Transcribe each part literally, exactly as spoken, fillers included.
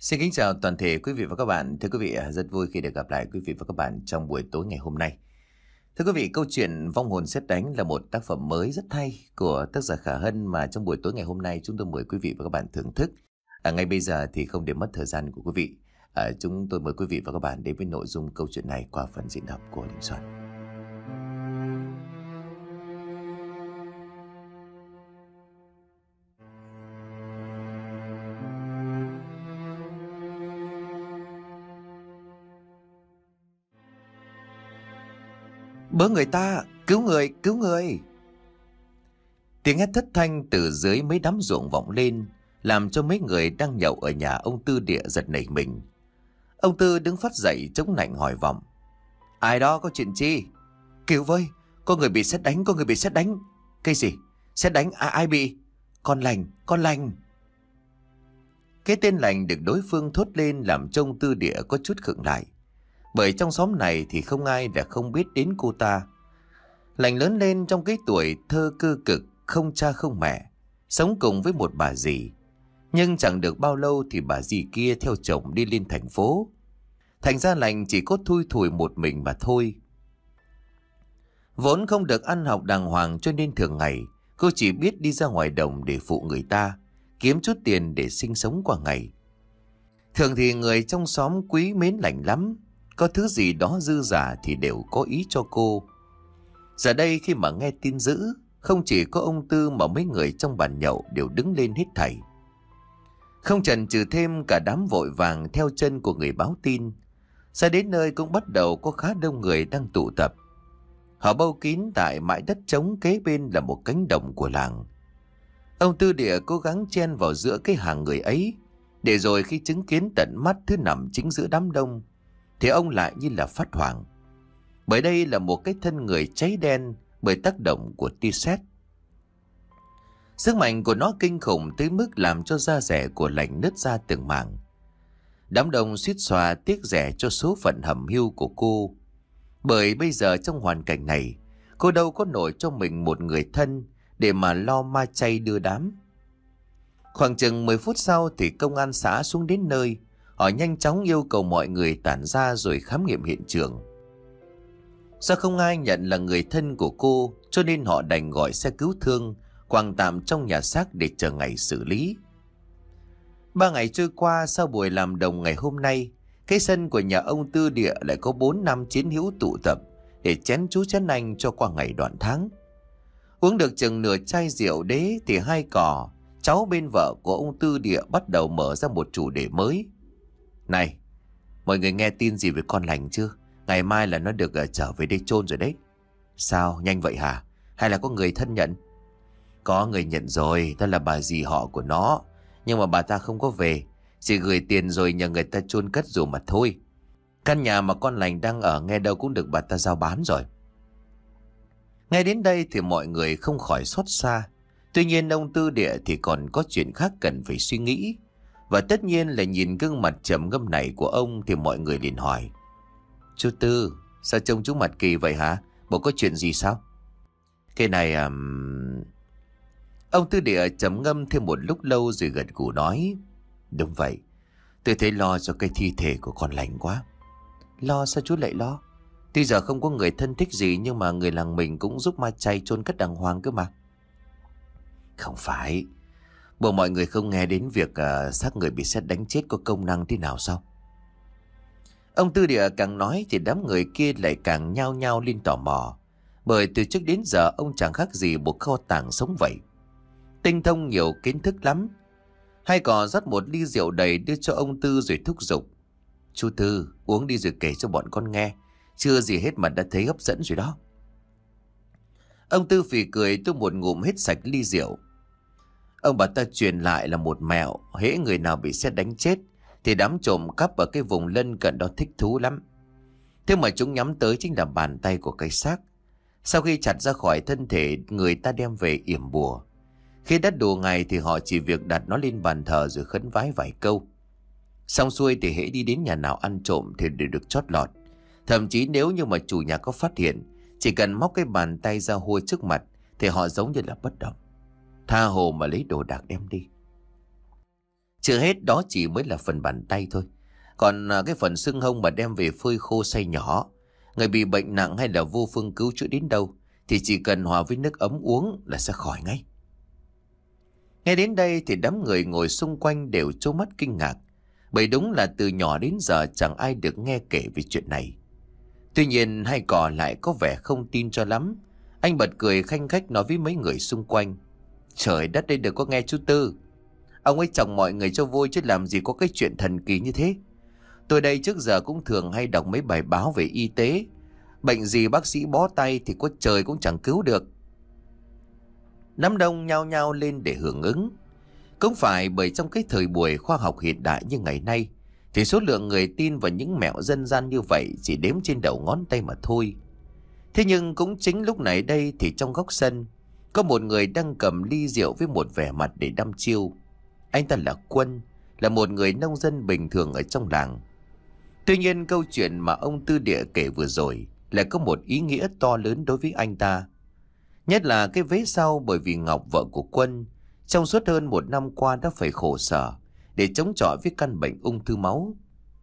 Xin kính chào toàn thể quý vị và các bạn. Thưa quý vị, rất vui khi được gặp lại quý vị và các bạn trong buổi tối ngày hôm nay. Thưa quý vị, câu chuyện Vong hồn sét đánh là một tác phẩm mới rất hay của tác giả Khả Hân mà trong buổi tối ngày hôm nay chúng tôi mời quý vị và các bạn thưởng thức. À, ngay bây giờ thì không để mất thời gian của quý vị, à, chúng tôi mời quý vị và các bạn đến với nội dung câu chuyện này qua phần diễn đọc của Đình Soạn. Bớ người ta, cứu người, cứu người. Tiếng hét thất thanh từ dưới mấy đám ruộng vọng lên, làm cho mấy người đang nhậu ở nhà ông Tư Địa giật nảy mình. Ông Tư đứng phát dậy chống nạnh hỏi vọng: Ai đó, có chuyện chi? Cứu với, có người bị sét đánh, có người bị sét đánh. Cái gì? Sét đánh? À, ai bị? Con Lành, con Lành. Cái tên Lành được đối phương thốt lên làm cho ông Tư Địa có chút khựng lại. Bởi trong xóm này thì không ai đã không biết đến cô ta. Lành lớn lên trong cái tuổi thơ cơ cực, không cha không mẹ, sống cùng với một bà dì. Nhưng chẳng được bao lâu thì bà dì kia theo chồng đi lên thành phố. Thành ra Lành chỉ có thui thủi một mình mà thôi. Vốn không được ăn học đàng hoàng cho nên thường ngày cô chỉ biết đi ra ngoài đồng để phụ người ta, kiếm chút tiền để sinh sống qua ngày. Thường thì người trong xóm quý mến Lành lắm. Có thứ gì đó dư giả thì đều có ý cho cô. Giờ đây khi mà nghe tin dữ, không chỉ có ông Tư mà mấy người trong bàn nhậu đều đứng lên hết thảy. Không chần chừ thêm, cả đám vội vàng theo chân của người báo tin. Ra đến nơi cũng bắt đầu có khá đông người đang tụ tập. Họ bâu kín tại bãi đất trống kế bên là một cánh đồng của làng. Ông Tư Địa cố gắng chen vào giữa cái hàng người ấy, để rồi khi chứng kiến tận mắt thứ nằm chính giữa đám đông thì ông lại như là phát hoảng. Bởi đây là một cái thân người cháy đen bởi tác động của tia sét. Sức mạnh của nó kinh khủng tới mức làm cho da rẻ của Lành nứt ra từng mảng. Đám đông suýt xòa tiếc rẻ cho số phận hầm hưu của cô. Bởi bây giờ trong hoàn cảnh này, cô đâu có nổi cho mình một người thân để mà lo ma chay đưa đám. Khoảng chừng mười phút sau thì công an xã xuống đến nơi. Họ nhanh chóng yêu cầu mọi người tản ra rồi khám nghiệm hiện trường. Do không ai nhận là người thân của cô, cho nên họ đành gọi xe cứu thương quàng tạm trong nhà xác để chờ ngày xử lý. Ba ngày trôi qua, sau buổi làm đồng ngày hôm nay, cái sân của nhà ông Tư Địa lại có bốn năm chiến hữu tụ tập để chén chú chén anh cho qua ngày đoạn tháng. Uống được chừng nửa chai rượu đế thì hai cỏ, cháu bên vợ của ông Tư Địa bắt đầu mở ra một chủ đề mới. Này, mọi người nghe tin gì về con Lành chưa? Ngày mai là nó được uh, trở về đây chôn rồi đấy. Sao, nhanh vậy hả? Hay là có người thân nhận? Có người nhận rồi, đó là bà dì họ của nó. Nhưng mà bà ta không có về, chỉ gửi tiền rồi nhờ người ta chôn cất dù mà thôi. Căn nhà mà con Lành đang ở nghe đâu cũng được bà ta giao bán rồi. Nghe đến đây thì mọi người không khỏi xót xa. Tuy nhiên ông Tư Địa thì còn có chuyện khác cần phải suy nghĩ. Và tất nhiên là nhìn gương mặt trầm ngâm này của ông thì mọi người liền hỏi: Chú Tư, sao trông chú mặt kỳ vậy hả? Bộ có chuyện gì sao? Cái này à... Ông Tư Địa trầm ngâm thêm một lúc lâu rồi gật gù nói: Đúng vậy, tôi thấy lo cho cái thi thể của con Lành quá. Lo sao chú lại lo? Tuy giờ không có người thân thích gì, nhưng mà người làng mình cũng giúp ma chay chôn cất đàng hoàng cơ mà. Không phải. Bộ mọi người không nghe đến việc uh, xác người bị sét đánh chết có công năng thế nào sao? Ông Tư Địa càng nói thì đám người kia lại càng nhao nhao lên tò mò. Bởi từ trước đến giờ ông chẳng khác gì một kho tàng sống vậy. Tinh thông nhiều kiến thức lắm. Hai cò rót một ly rượu đầy đưa cho ông Tư rồi thúc giục: Chú Tư, uống đi rồi kể cho bọn con nghe. Chưa gì hết mà đã thấy hấp dẫn rồi đó. Ông Tư phì cười tôi một ngụm hết sạch ly rượu. Ông bà ta truyền lại là một mẹo, hễ người nào bị sét đánh chết thì đám trộm cắp ở cái vùng lân cận đó thích thú lắm. Thế mà chúng nhắm tới chính là bàn tay của cái xác. Sau khi chặt ra khỏi thân thể, người ta đem về yểm bùa. Khi đã đủ ngày thì họ chỉ việc đặt nó lên bàn thờ rồi khấn vái vài câu. Xong xuôi thì hễ đi đến nhà nào ăn trộm thì đều được chót lọt. Thậm chí nếu như mà chủ nhà có phát hiện, chỉ cần móc cái bàn tay ra hôi trước mặt thì họ giống như là bất động, tha hồ mà lấy đồ đạc đem đi. Chưa hết đó chỉ mới là phần bàn tay thôi. Còn à, cái phần xương hông mà đem về phơi khô xay nhỏ, người bị bệnh nặng hay là vô phương cứu chữa đến đâu thì chỉ cần hòa với nước ấm uống là sẽ khỏi ngay. Nghe đến đây thì đám người ngồi xung quanh đều trố mắt kinh ngạc, bởi đúng là từ nhỏ đến giờ chẳng ai được nghe kể về chuyện này. Tuy nhiên hai cò lại có vẻ không tin cho lắm. Anh bật cười khanh khách nói với mấy người xung quanh: Trời đất, đây đừng có nghe chú Tư. Ông ấy chọc mọi người cho vui chứ làm gì có cái chuyện thần kỳ như thế. Tôi đây trước giờ cũng thường hay đọc mấy bài báo về y tế. Bệnh gì bác sĩ bó tay thì có trời cũng chẳng cứu được. Đám đông nhao nhao lên để hưởng ứng. Cũng phải bởi trong cái thời buổi khoa học hiện đại như ngày nay thì số lượng người tin vào những mẹo dân gian như vậy chỉ đếm trên đầu ngón tay mà thôi. Thế nhưng cũng chính lúc này đây thì trong góc sân có một người đang cầm ly rượu với một vẻ mặt để đăm chiêu. Anh ta là Quân, là một người nông dân bình thường ở trong làng. Tuy nhiên câu chuyện mà ông Tư Địa kể vừa rồi lại có một ý nghĩa to lớn đối với anh ta. Nhất là cái vế sau, bởi vì Ngọc, vợ của Quân, trong suốt hơn một năm qua đã phải khổ sở để chống chọi với căn bệnh ung thư máu.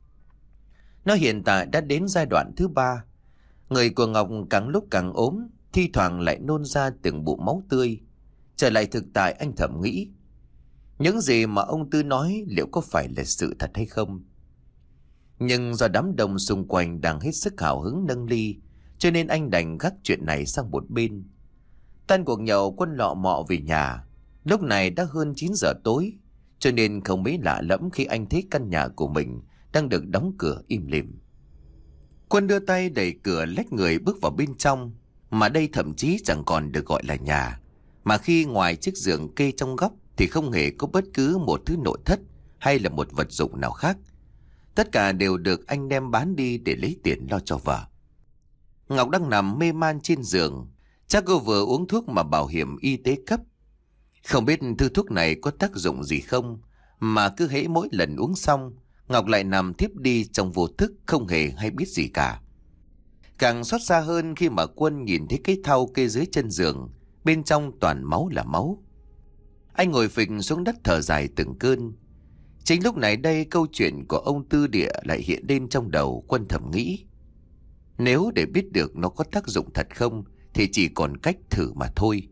Nó hiện tại đã đến giai đoạn thứ ba. Người của Ngọc càng lúc càng ốm, thi thoảng lại nôn ra từng bụng máu tươi. Trở lại thực tại, anh thầm nghĩ, những gì mà ông Tư nói liệu có phải là sự thật hay không? Nhưng do đám đông xung quanh đang hết sức hào hứng nâng ly, cho nên anh đành gác chuyện này sang một bên. Tan cuộc nhậu, Quân lọ mọ về nhà. Lúc này đã hơn chín giờ tối, cho nên không mấy lạ lẫm khi anh thấy căn nhà của mình đang được đóng cửa im lìm. Quân đưa tay đẩy cửa lách người bước vào bên trong, mà đây thậm chí chẳng còn được gọi là nhà, mà khi ngoài chiếc giường kê trong góc thì không hề có bất cứ một thứ nội thất hay là một vật dụng nào khác. Tất cả đều được anh đem bán đi để lấy tiền lo cho vợ. Ngọc đang nằm mê man trên giường. Chắc cô vừa uống thuốc mà bảo hiểm y tế cấp. Không biết thứ thuốc này có tác dụng gì không, mà cứ hễ mỗi lần uống xong, Ngọc lại nằm thiếp đi trong vô thức, không hề hay biết gì cả. Càng xót xa hơn khi mà Quân nhìn thấy cái thau kê dưới chân giường, bên trong toàn máu là máu. Anh ngồi phịch xuống đất thở dài từng cơn. Chính lúc này đây câu chuyện của ông Tư Địa lại hiện lên trong đầu. Quân thầm nghĩ, nếu để biết được nó có tác dụng thật không thì chỉ còn cách thử mà thôi.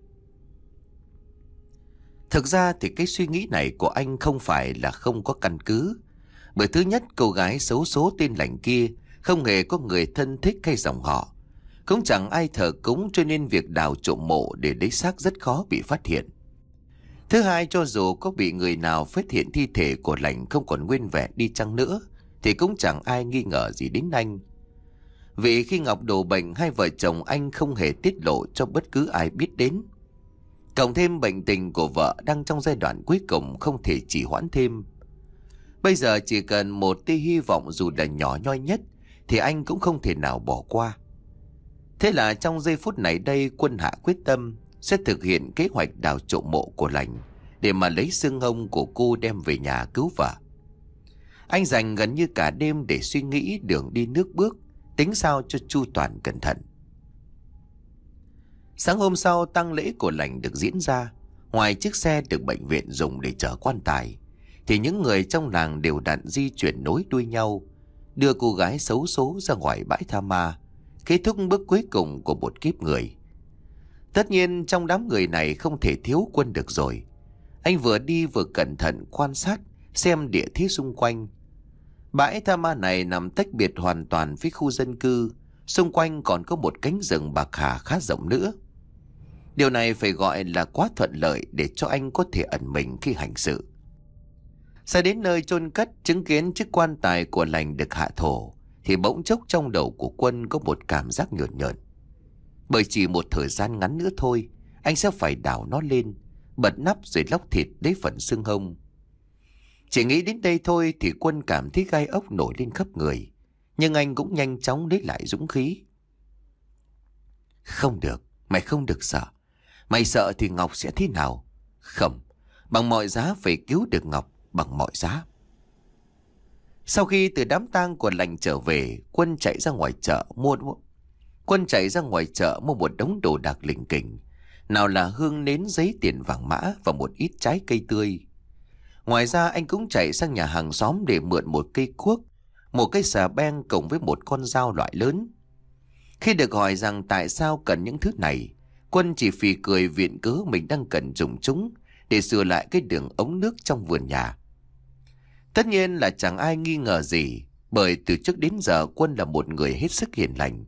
Thực ra thì cái suy nghĩ này của anh không phải là không có căn cứ. Bởi thứ nhất, cô gái xấu số tên Lành kia không hề có người thân thích hay dòng họ, cũng chẳng ai thờ cúng, cho nên việc đào trộm mộ để lấy xác rất khó bị phát hiện. Thứ hai, cho dù có bị người nào phát hiện thi thể của Lành không còn nguyên vẹn đi chăng nữa thì cũng chẳng ai nghi ngờ gì đến anh. Vì khi Ngọc đổ bệnh, hai vợ chồng anh không hề tiết lộ cho bất cứ ai biết đến. Cộng thêm bệnh tình của vợ đang trong giai đoạn cuối cùng, không thể trì hoãn thêm. Bây giờ chỉ cần một tia hy vọng dù là nhỏ nhoi nhất thì anh cũng không thể nào bỏ qua. Thế là trong giây phút này đây, Quân hạ quyết tâm sẽ thực hiện kế hoạch đào trộm mộ của Lành để mà lấy xương hông của cô đem về nhà cứu vợ. Anh dành gần như cả đêm để suy nghĩ đường đi nước bước, tính sao cho chu toàn cẩn thận. Sáng hôm sau, tang lễ của Lành được diễn ra. Ngoài chiếc xe được bệnh viện dùng để chở quan tài thì những người trong làng đều đặn di chuyển nối đuôi nhau, đưa cô gái xấu số ra ngoài bãi tha ma, kết thúc bước cuối cùng của một kiếp người. Tất nhiên trong đám người này không thể thiếu Quân được rồi. Anh vừa đi vừa cẩn thận quan sát xem địa thế xung quanh. Bãi tha ma này nằm tách biệt hoàn toàn với khu dân cư, xung quanh còn có một cánh rừng bạc hà khá rộng nữa. Điều này phải gọi là quá thuận lợi để cho anh có thể ẩn mình khi hành sự. Xa đến nơi chôn cất, chứng kiến chiếc quan tài của Lành được hạ thổ thì bỗng chốc trong đầu của Quân có một cảm giác nhợn nhợn. Bởi chỉ một thời gian ngắn nữa thôi, anh sẽ phải đào nó lên, bật nắp rồi lóc thịt lấy phần xương hông. Chỉ nghĩ đến đây thôi thì Quân cảm thấy gai ốc nổi lên khắp người, nhưng anh cũng nhanh chóng lấy lại dũng khí. Không được, mày không được sợ. Mày sợ thì Ngọc sẽ thế nào? Không, bằng mọi giá phải cứu được Ngọc, bằng mọi giá. Sau khi từ đám tang của Lành trở về, Quân chạy ra ngoài chợ mua Quân chạy ra ngoài chợ mua một đống đồ đạc lỉnh kỉnh, nào là hương nến, giấy, tiền vàng mã và một ít trái cây tươi. Ngoài ra anh cũng chạy sang nhà hàng xóm để mượn một cây cuốc, một cây xà beng cộng với một con dao loại lớn. Khi được hỏi rằng tại sao cần những thứ này, Quân chỉ phì cười viện cớ mình đang cần dùng chúng để sửa lại cái đường ống nước trong vườn nhà. Tất nhiên là chẳng ai nghi ngờ gì, bởi từ trước đến giờ Quân là một người hết sức hiền lành.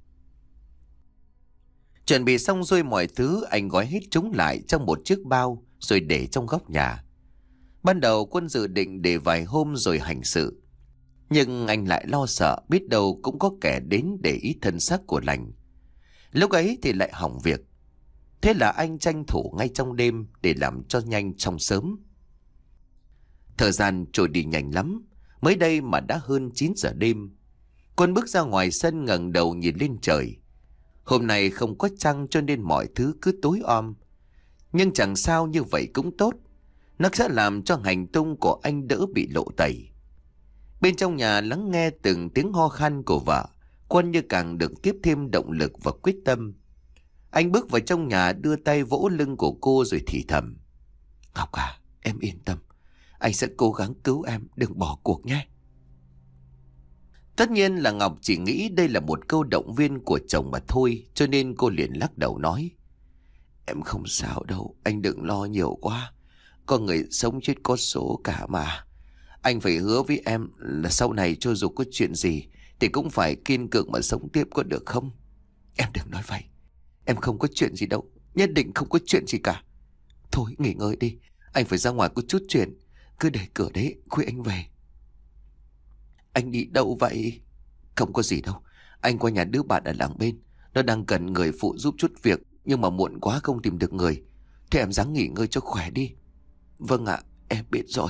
Chuẩn bị xong xuôi mọi thứ, anh gói hết chúng lại trong một chiếc bao rồi để trong góc nhà. Ban đầu Quân dự định để vài hôm rồi hành sự, nhưng anh lại lo sợ biết đâu cũng có kẻ đến để ý thân xác của lành. Lúc ấy thì lại hỏng việc. Thế là anh tranh thủ ngay trong đêm để làm cho nhanh trong sớm. Thời gian trôi đi nhanh lắm, mới đây mà đã hơn chín giờ đêm. Quân bước ra ngoài sân ngẩng đầu nhìn lên trời. Hôm nay không có trăng cho nên mọi thứ cứ tối om. Nhưng chẳng sao, như vậy cũng tốt. Nó sẽ làm cho hành tung của anh đỡ bị lộ tẩy. Bên trong nhà lắng nghe từng tiếng ho khan của vợ, Quân như càng được tiếp thêm động lực và quyết tâm. Anh bước vào trong nhà, đưa tay vỗ lưng của cô rồi thì thầm: "Ngọc à, em yên tâm. Anh sẽ cố gắng cứu em, đừng bỏ cuộc nhé." Tất nhiên là Ngọc chỉ nghĩ đây là một câu động viên của chồng mà thôi, cho nên cô liền lắc đầu nói: "Em không sao đâu, anh đừng lo nhiều quá. Con người sống chết có số cả mà. Anh phải hứa với em là sau này cho dù có chuyện gì thì cũng phải kiên cường mà sống tiếp, có được không?" "Em đừng nói vậy. Em không có chuyện gì đâu. Nhất định không có chuyện gì cả. Thôi nghỉ ngơi đi. Anh phải ra ngoài có chút chuyện. Cứ để cửa đấy, khuya anh về." "Anh đi đâu vậy?" "Không có gì đâu. Anh qua nhà đứa bạn ở làng bên. Nó đang cần người phụ giúp chút việc, nhưng mà muộn quá không tìm được người. Thế em ráng nghỉ ngơi cho khỏe đi." "Vâng ạ, em biết rồi."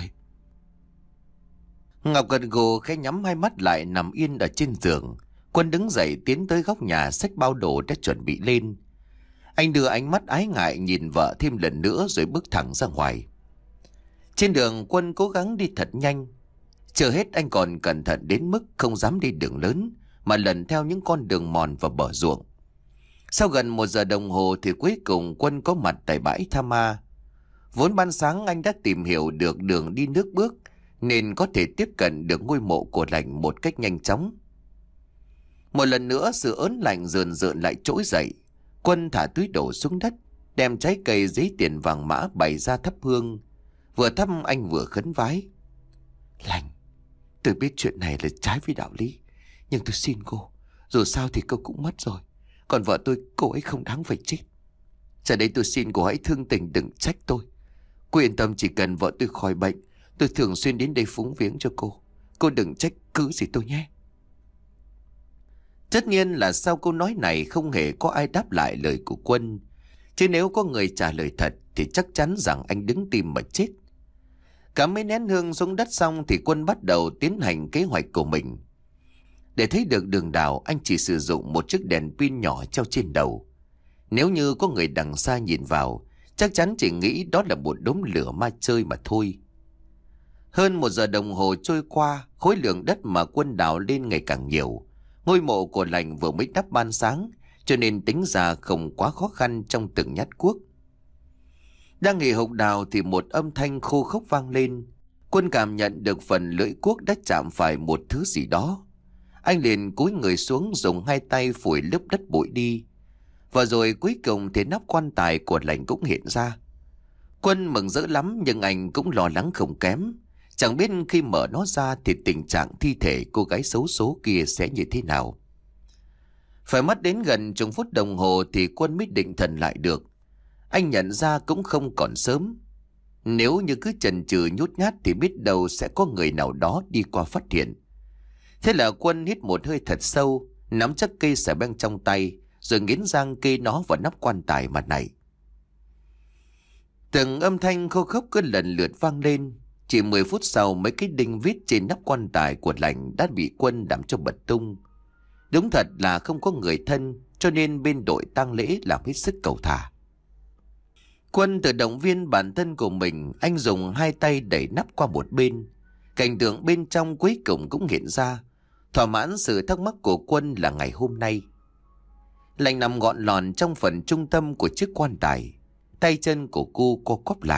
Ngọc gật gù khẽ nhắm hai mắt lại nằm yên ở trên giường. Quân đứng dậy tiến tới góc nhà xách bao đồ đã chuẩn bị lên. Anh đưa ánh mắt ái ngại nhìn vợ thêm lần nữa rồi bước thẳng ra ngoài. Trên đường Quân cố gắng đi thật nhanh. Chưa hết anh còn cẩn thận đến mức không dám đi đường lớn mà lần theo những con đường mòn và bờ ruộng. Sau gần một giờ đồng hồ thì cuối cùng Quân có mặt tại bãi Tha Ma. Vốn ban sáng anh đã tìm hiểu được đường đi nước bước nên có thể tiếp cận được ngôi mộ của lành một cách nhanh chóng. Một lần nữa sự ớn lạnh rờn rợn lại trỗi dậy. Quân thả túi đồ xuống đất, đem trái cây giấy tiền vàng mã bày ra thắp hương. Vừa thắp anh vừa khấn vái: "Lành, tôi biết chuyện này là trái với đạo lý, nhưng tôi xin cô, dù sao thì cô cũng mất rồi. Còn vợ tôi, cô ấy không đáng phải chết. Giờ đây tôi xin cô hãy thương tình đừng trách tôi. Cô yên tâm, chỉ cần vợ tôi khỏi bệnh, tôi thường xuyên đến đây phúng viếng cho cô. Cô đừng trách cứ gì tôi nhé." Tất nhiên là sau câu nói này không hề có ai đáp lại lời của Quân. Chứ nếu có người trả lời thật thì chắc chắn rằng anh đứng tim mà chết. Cắm mấy nén hương xuống đất xong thì Quân bắt đầu tiến hành kế hoạch của mình. Để thấy được đường đào, anh chỉ sử dụng một chiếc đèn pin nhỏ treo trên đầu. Nếu như có người đằng xa nhìn vào, chắc chắn chỉ nghĩ đó là một đống lửa ma chơi mà thôi. Hơn một giờ đồng hồ trôi qua, khối lượng đất mà Quân đào lên ngày càng nhiều. Ngôi mộ của lành vừa mới đắp ban sáng, cho nên tính ra không quá khó khăn trong từng nhát cuốc. Đang nghỉ hộc đào thì một âm thanh khô khốc vang lên. Quân cảm nhận được phần lưỡi cuốc đã chạm phải một thứ gì đó. Anh liền cúi người xuống dùng hai tay phủi lớp đất bụi đi. Và rồi cuối cùng thì nắp quan tài của lành cũng hiện ra. Quân mừng rỡ lắm nhưng anh cũng lo lắng không kém. Chẳng biết khi mở nó ra thì tình trạng thi thể cô gái xấu số kia sẽ như thế nào. Phải mất đến gần chục phút đồng hồ thì Quân mới định thần lại được. Anh nhận ra cũng không còn sớm. Nếu như cứ chần chừ nhút nhát thì biết đâu sẽ có người nào đó đi qua phát hiện. Thế là Quân hít một hơi thật sâu, nắm chắc cây xà beng trong tay, rồi nghiến răng kê nó vào nắp quan tài mà này. Từng âm thanh khô khốc cứ lần lượt vang lên. Chỉ mười phút sau, mấy cái đinh vít trên nắp quan tài của lành đã bị Quân đắm cho bật tung. Đúng thật là không có người thân, cho nên bên đội tang lễ làm hết sức cầu thả. Quân tự động viên bản thân của mình, anh dùng hai tay đẩy nắp qua một bên. Cảnh tượng bên trong cuối cùng cũng hiện ra, thỏa mãn sự thắc mắc của Quân là ngày hôm nay. Lành nằm gọn lòn trong phần trung tâm của chiếc quan tài. Tay chân của cô co quắp lại,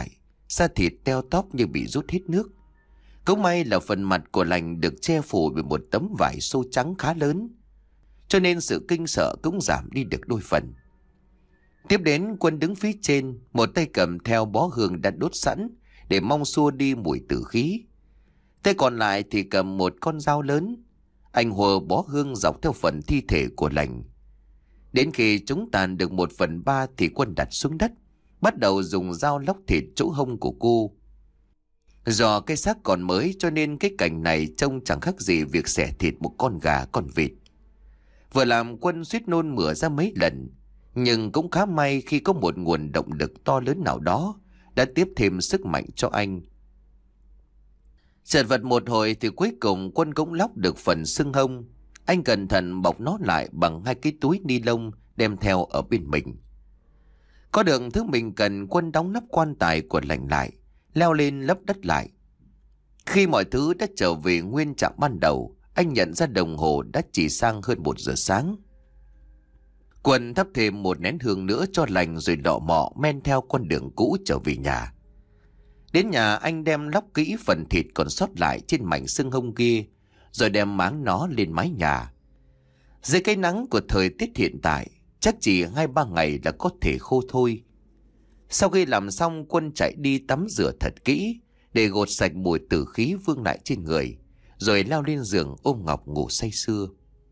da thịt teo tóp như bị rút hết nước. Cũng may là phần mặt của lành được che phủ bởi một tấm vải xô trắng khá lớn, cho nên sự kinh sợ cũng giảm đi được đôi phần. Tiếp đến, Quân đứng phía trên, một tay cầm theo bó hương đã đốt sẵn để mong xua đi mùi tử khí. Tay còn lại thì cầm một con dao lớn. Anh hùa bó hương dọc theo phần thi thể của lành. Đến khi chúng tàn được một phần ba thì Quân đặt xuống đất, bắt đầu dùng dao lóc thịt chỗ hông của cô. Do cái xác còn mới cho nên cái cảnh này trông chẳng khác gì việc xẻ thịt một con gà con vịt. Vừa làm Quân suýt nôn mửa ra mấy lần, nhưng cũng khá may khi có một nguồn động lực to lớn nào đó đã tiếp thêm sức mạnh cho anh. Chật vật một hồi thì cuối cùng Quân cũng lóc được phần xương hông. Anh cẩn thận bọc nó lại bằng hai cái túi ni lông đem theo ở bên mình. Có được thứ mình cần, Quân đóng nắp quan tài của lành lại, leo lên lấp đất lại. Khi mọi thứ đã trở về nguyên trạng ban đầu, anh nhận ra đồng hồ đã chỉ sang hơn một giờ sáng. Quân thắp thêm một nén hương nữa cho lành rồi lọ mọ men theo con đường cũ trở về nhà. Đến nhà, anh đem lóc kỹ phần thịt còn sót lại trên mảnh xương hông kia, rồi đem máng nó lên mái nhà. Dưới cái nắng của thời tiết hiện tại, chắc chỉ hai ba ngày là có thể khô thôi. Sau khi làm xong, Quân chạy đi tắm rửa thật kỹ để gột sạch mùi tử khí vương lại trên người, rồi leo lên giường ôm Ngọc ngủ say sưa.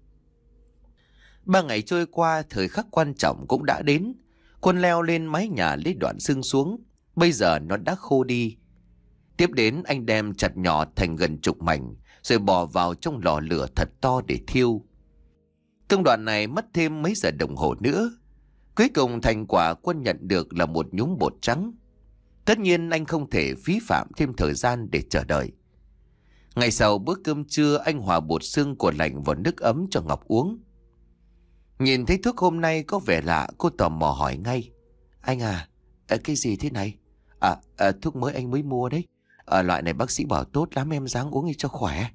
Ba ngày trôi qua, thời khắc quan trọng cũng đã đến. Quân leo lên mái nhà lấy đoạn xương xuống. Bây giờ nó đã khô đi. Tiếp đến, anh đem chặt nhỏ thành gần chục mảnh, rồi bỏ vào trong lò lửa thật to để thiêu. Công đoạn này mất thêm mấy giờ đồng hồ nữa. Cuối cùng thành quả Quân nhận được là một nhúm bột trắng. Tất nhiên anh không thể phí phạm thêm thời gian để chờ đợi. Ngày sau bữa cơm trưa, anh hòa bột xương của lành vào nước ấm cho Ngọc uống. Nhìn thấy thuốc hôm nay có vẻ lạ, cô tò mò hỏi ngay: Anh à, à cái gì thế này? À, à thuốc mới anh mới mua đấy. À, loại này bác sĩ bảo tốt lắm, em ráng uống đi cho khỏe.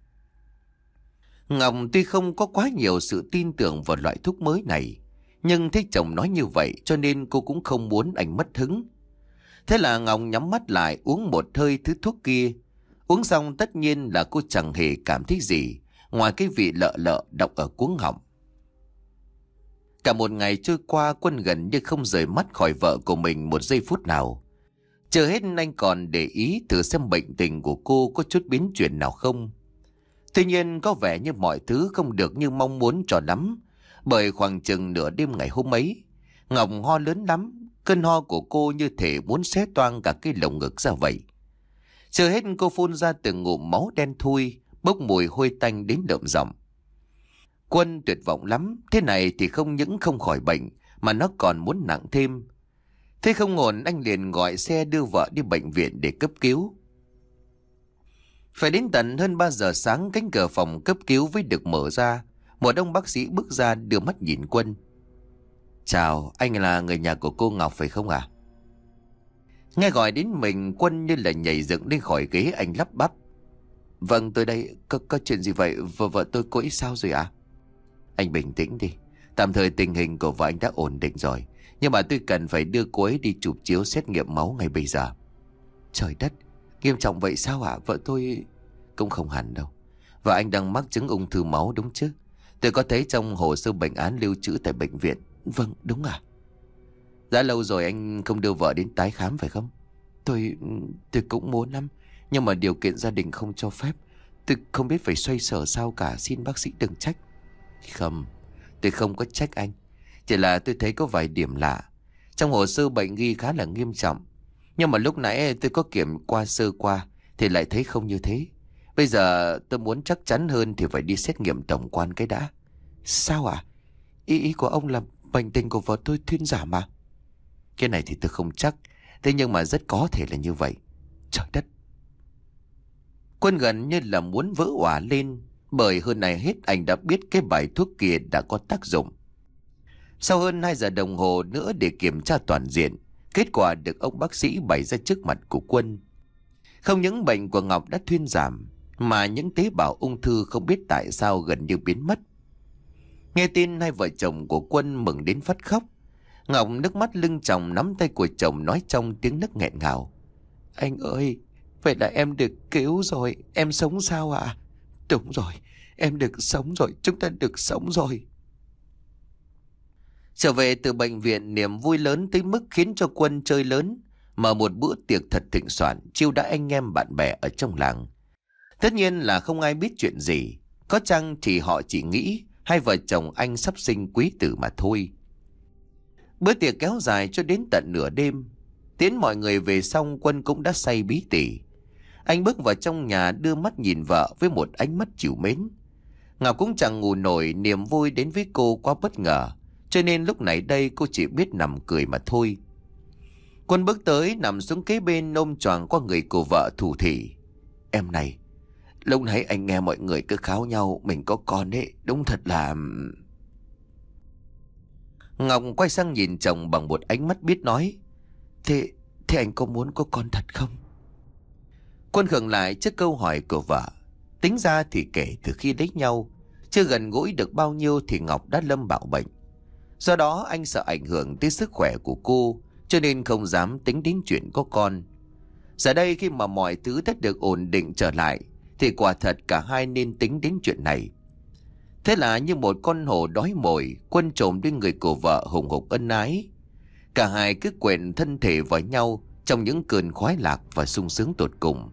Ngọc tuy không có quá nhiều sự tin tưởng vào loại thuốc mới này, nhưng thấy chồng nói như vậy cho nên cô cũng không muốn anh mất hứng. Thế là Ngọc nhắm mắt lại uống một hơi thứ thuốc kia. Uống xong tất nhiên là cô chẳng hề cảm thấy gì, ngoài cái vị lợ lợ đọng ở cuống họng. Cả một ngày trôi qua, Quân gần như không rời mắt khỏi vợ của mình một giây phút nào. Chờ hết anh còn để ý thử xem bệnh tình của cô có chút biến chuyển nào không. Tuy nhiên có vẻ như mọi thứ không được như mong muốn cho lắm, bởi khoảng chừng nửa đêm ngày hôm ấy, Ngọc ho lớn lắm. Cơn ho của cô như thể muốn xé toang cả cái lồng ngực ra vậy. Chờ hết cô phun ra từng ngụm máu đen thui, bốc mùi hôi tanh đến đượm giọng. Quân tuyệt vọng lắm, thế này thì không những không khỏi bệnh mà nó còn muốn nặng thêm. Thế không ổn, anh liền gọi xe đưa vợ đi bệnh viện để cấp cứu. Phải đến tận hơn ba giờ sáng, cánh cửa phòng cấp cứu mới được mở ra. Một ông bác sĩ bước ra đưa mắt nhìn Quân. Chào, anh là người nhà của cô Ngọc phải không ạ? À? Nghe gọi đến mình, Quân như là nhảy dựng lên khỏi ghế, anh lắp bắp. Vâng, tôi đây, có, có chuyện gì vậy? Vợ vợ tôi có ý sao rồi ạ? À? Anh bình tĩnh đi. Tạm thời tình hình của vợ anh đã ổn định rồi, nhưng mà tôi cần phải đưa cô ấy đi chụp chiếu xét nghiệm máu ngay bây giờ. Trời đất, nghiêm trọng vậy sao ạ? À? Vợ tôi... Cũng không hẳn đâu. Vợ anh đang mắc chứng ung thư máu đúng chứ? Tôi có thấy trong hồ sơ bệnh án lưu trữ tại bệnh viện. Vâng, đúng à? Đã lâu rồi anh không đưa vợ đến tái khám phải không? Tôi... tôi cũng muốn lắm, nhưng mà điều kiện gia đình không cho phép. Tôi không biết phải xoay sở sao cả, xin bác sĩ đừng trách. Không, tôi không có trách anh. Chỉ là tôi thấy có vài điểm lạ. Trong hồ sơ bệnh ghi khá là nghiêm trọng, nhưng mà lúc nãy tôi có kiểm qua sơ qua thì lại thấy không như thế. Bây giờ tôi muốn chắc chắn hơn thì phải đi xét nghiệm tổng quan cái đã. Sao ạ? À? Ý ý của ông là bệnh tình của vợ tôi thuyên giảm à? Cái này thì tôi không chắc, thế nhưng mà rất có thể là như vậy. Trời đất! Quân gần như là muốn vỡ òa lên, bởi hơn này hết anh đã biết cái bài thuốc kia đã có tác dụng. Sau hơn hai giờ đồng hồ nữa để kiểm tra toàn diện, kết quả được ông bác sĩ bày ra trước mặt của Quân. Không những bệnh của Ngọc đã thuyên giảm, mà những tế bào ung thư không biết tại sao gần như biến mất. Nghe tin, hai vợ chồng của Quân mừng đến phát khóc. Ngọc nước mắt lưng tròng nắm tay của chồng nói trong tiếng nấc nghẹn ngào. Anh ơi, vậy là em được cứu rồi, em sống sao ạ? À? Đúng rồi, em được sống rồi, chúng ta được sống rồi. Trở về từ bệnh viện, niềm vui lớn tới mức khiến cho Quân chơi lớn, mở một bữa tiệc thật thịnh soạn, chiêu đãi anh em bạn bè ở trong làng. Tất nhiên là không ai biết chuyện gì, có chăng thì họ chỉ nghĩ hai vợ chồng anh sắp sinh quý tử mà thôi. Bữa tiệc kéo dài cho đến tận nửa đêm. Tiến mọi người về xong, Quân cũng đã say bí tỉ. Anh bước vào trong nhà, đưa mắt nhìn vợ với một ánh mắt trìu mến. Ngọc cũng chẳng ngủ nổi, niềm vui đến với cô quá bất ngờ, cho nên lúc này đây cô chỉ biết nằm cười mà thôi. Quân bước tới nằm xuống kế bên, ôm choàng qua người của vợ thủ thỉ. Em này, lúc nãy anh nghe mọi người cứ kháo nhau mình có con ấy, đúng thật là... Ngọc quay sang nhìn chồng bằng một ánh mắt biết nói. Thế, thế anh có muốn có con thật không? Quân khựng lại trước câu hỏi của vợ. Tính ra thì kể từ khi lấy nhau, chưa gần gũi được bao nhiêu thì Ngọc đã lâm bạo bệnh. Do đó anh sợ ảnh hưởng tới sức khỏe của cô, cho nên không dám tính đến chuyện có con. Giờ đây khi mà mọi thứ đã được ổn định trở lại, thì quả thật cả hai nên tính đến chuyện này. Thế là như một con hổ đói mồi, Quân trồm lên người của vợ hùng hục ân ái. Cả hai cứ quện thân thể vào nhau trong những cơn khoái lạc và sung sướng tột cùng.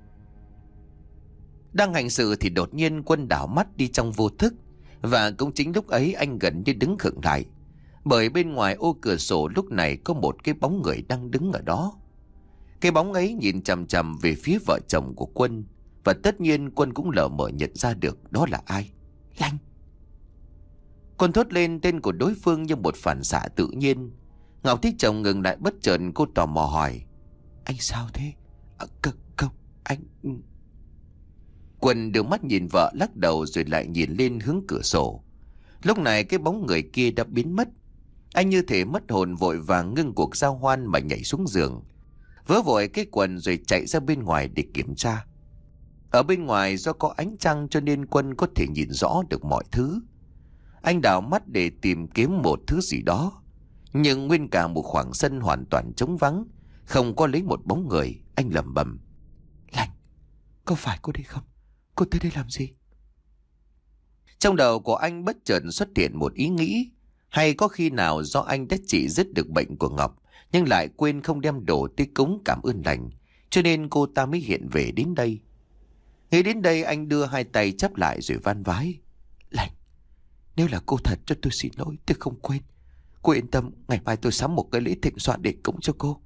Đang hành sự thì đột nhiên Quân đảo mắt đi trong vô thức. Và cũng chính lúc ấy anh gần như đứng khựng lại, bởi bên ngoài ô cửa sổ lúc này có một cái bóng người đang đứng ở đó. Cái bóng ấy nhìn chằm chằm về phía vợ chồng của Quân. Và tất nhiên Quân cũng lờ mờ nhận ra được đó là ai. Lanh! Quân thốt lên tên của đối phương như một phản xạ tự nhiên. Ngọc thấy chồng ngừng lại bất chợt, cô tò mò hỏi. Anh sao thế? À, không, không, anh... Quân đưa mắt nhìn vợ lắc đầu rồi lại nhìn lên hướng cửa sổ. Lúc này cái bóng người kia đã biến mất. Anh như thể mất hồn, vội vàng ngưng cuộc giao hoan mà nhảy xuống giường, vớ vội cái quần rồi chạy ra bên ngoài để kiểm tra. Ở bên ngoài do có ánh trăng cho nên Quân có thể nhìn rõ được mọi thứ. Anh đảo mắt để tìm kiếm một thứ gì đó, nhưng nguyên cả một khoảng sân hoàn toàn trống vắng, không có lấy một bóng người. Anh lẩm bẩm. Lành, có phải cô đây không? Cô tới đây làm gì? Trong đầu của anh bất chợt xuất hiện một ý nghĩ. Hay có khi nào do anh đã trị dứt được bệnh của Ngọc, nhưng lại quên không đem đồ tới cúng cảm ơn lành, cho nên cô ta mới hiện về đến đây. Nghĩ đến đây anh đưa hai tay chắp lại rồi van vái. Lành, nếu là cô thật cho tôi xin lỗi, tôi không quên. Cô yên tâm, ngày mai tôi sắm một cái lễ thịnh soạn để cúng cho cô.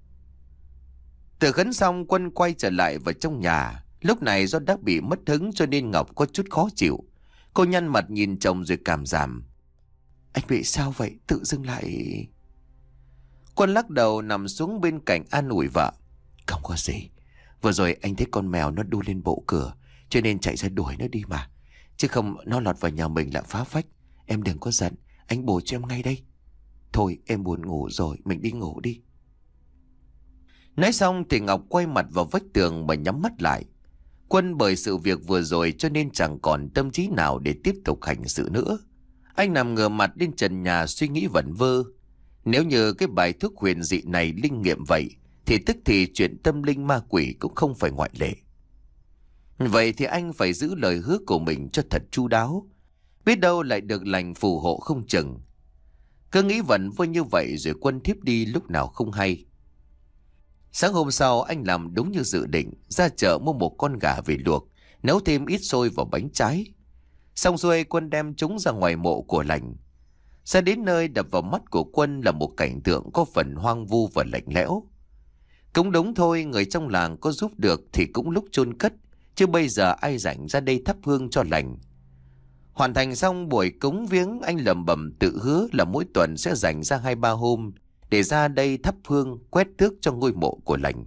Từ khấn xong, Quân quay trở lại vào trong nhà. Lúc này do đã bị mất hứng cho nên Ngọc có chút khó chịu. Cô nhăn mặt nhìn chồng rồi cảm giảm. Anh bị sao vậy? Tự dưng lại... Quân lắc đầu nằm xuống bên cạnh an ủi vợ. Không có gì. Vừa rồi anh thấy con mèo nó đu lên bộ cửa, cho nên chạy ra đuổi nó đi mà. Chứ không nó lọt vào nhà mình là phá phách. Em đừng có giận, anh bù cho em ngay đây. Thôi em buồn ngủ rồi, mình đi ngủ đi. Nói xong thì Ngọc quay mặt vào vách tường mà nhắm mắt lại. Quân bởi sự việc vừa rồi cho nên chẳng còn tâm trí nào để tiếp tục hành sự nữa. Anh nằm ngửa mặt lên trần nhà suy nghĩ vẩn vơ. Nếu như cái bài thuốc huyền dị này linh nghiệm vậy, thì tức thì chuyện tâm linh ma quỷ cũng không phải ngoại lệ. Vậy thì anh phải giữ lời hứa của mình cho thật chu đáo, biết đâu lại được lành phù hộ không chừng. Cứ nghĩ vẩn vơ như vậy rồi Quân thiếp đi lúc nào không hay. Sáng hôm sau anh làm đúng như dự định, ra chợ mua một con gà về luộc, nấu thêm ít xôi vào bánh trái. Xong xuôi Quân đem chúng ra ngoài mộ của lành. Ra đến nơi, đập vào mắt của Quân là một cảnh tượng có phần hoang vu và lạnh lẽo. Cũng đúng thôi, người trong làng có giúp được thì cũng lúc chôn cất, chứ bây giờ ai rảnh ra đây thắp hương cho lành. Hoàn thành xong buổi cúng viếng, anh lẩm bẩm tự hứa là mỗi tuần sẽ dành ra hai ba hôm để ra đây thắp hương, quét tước cho ngôi mộ của lành.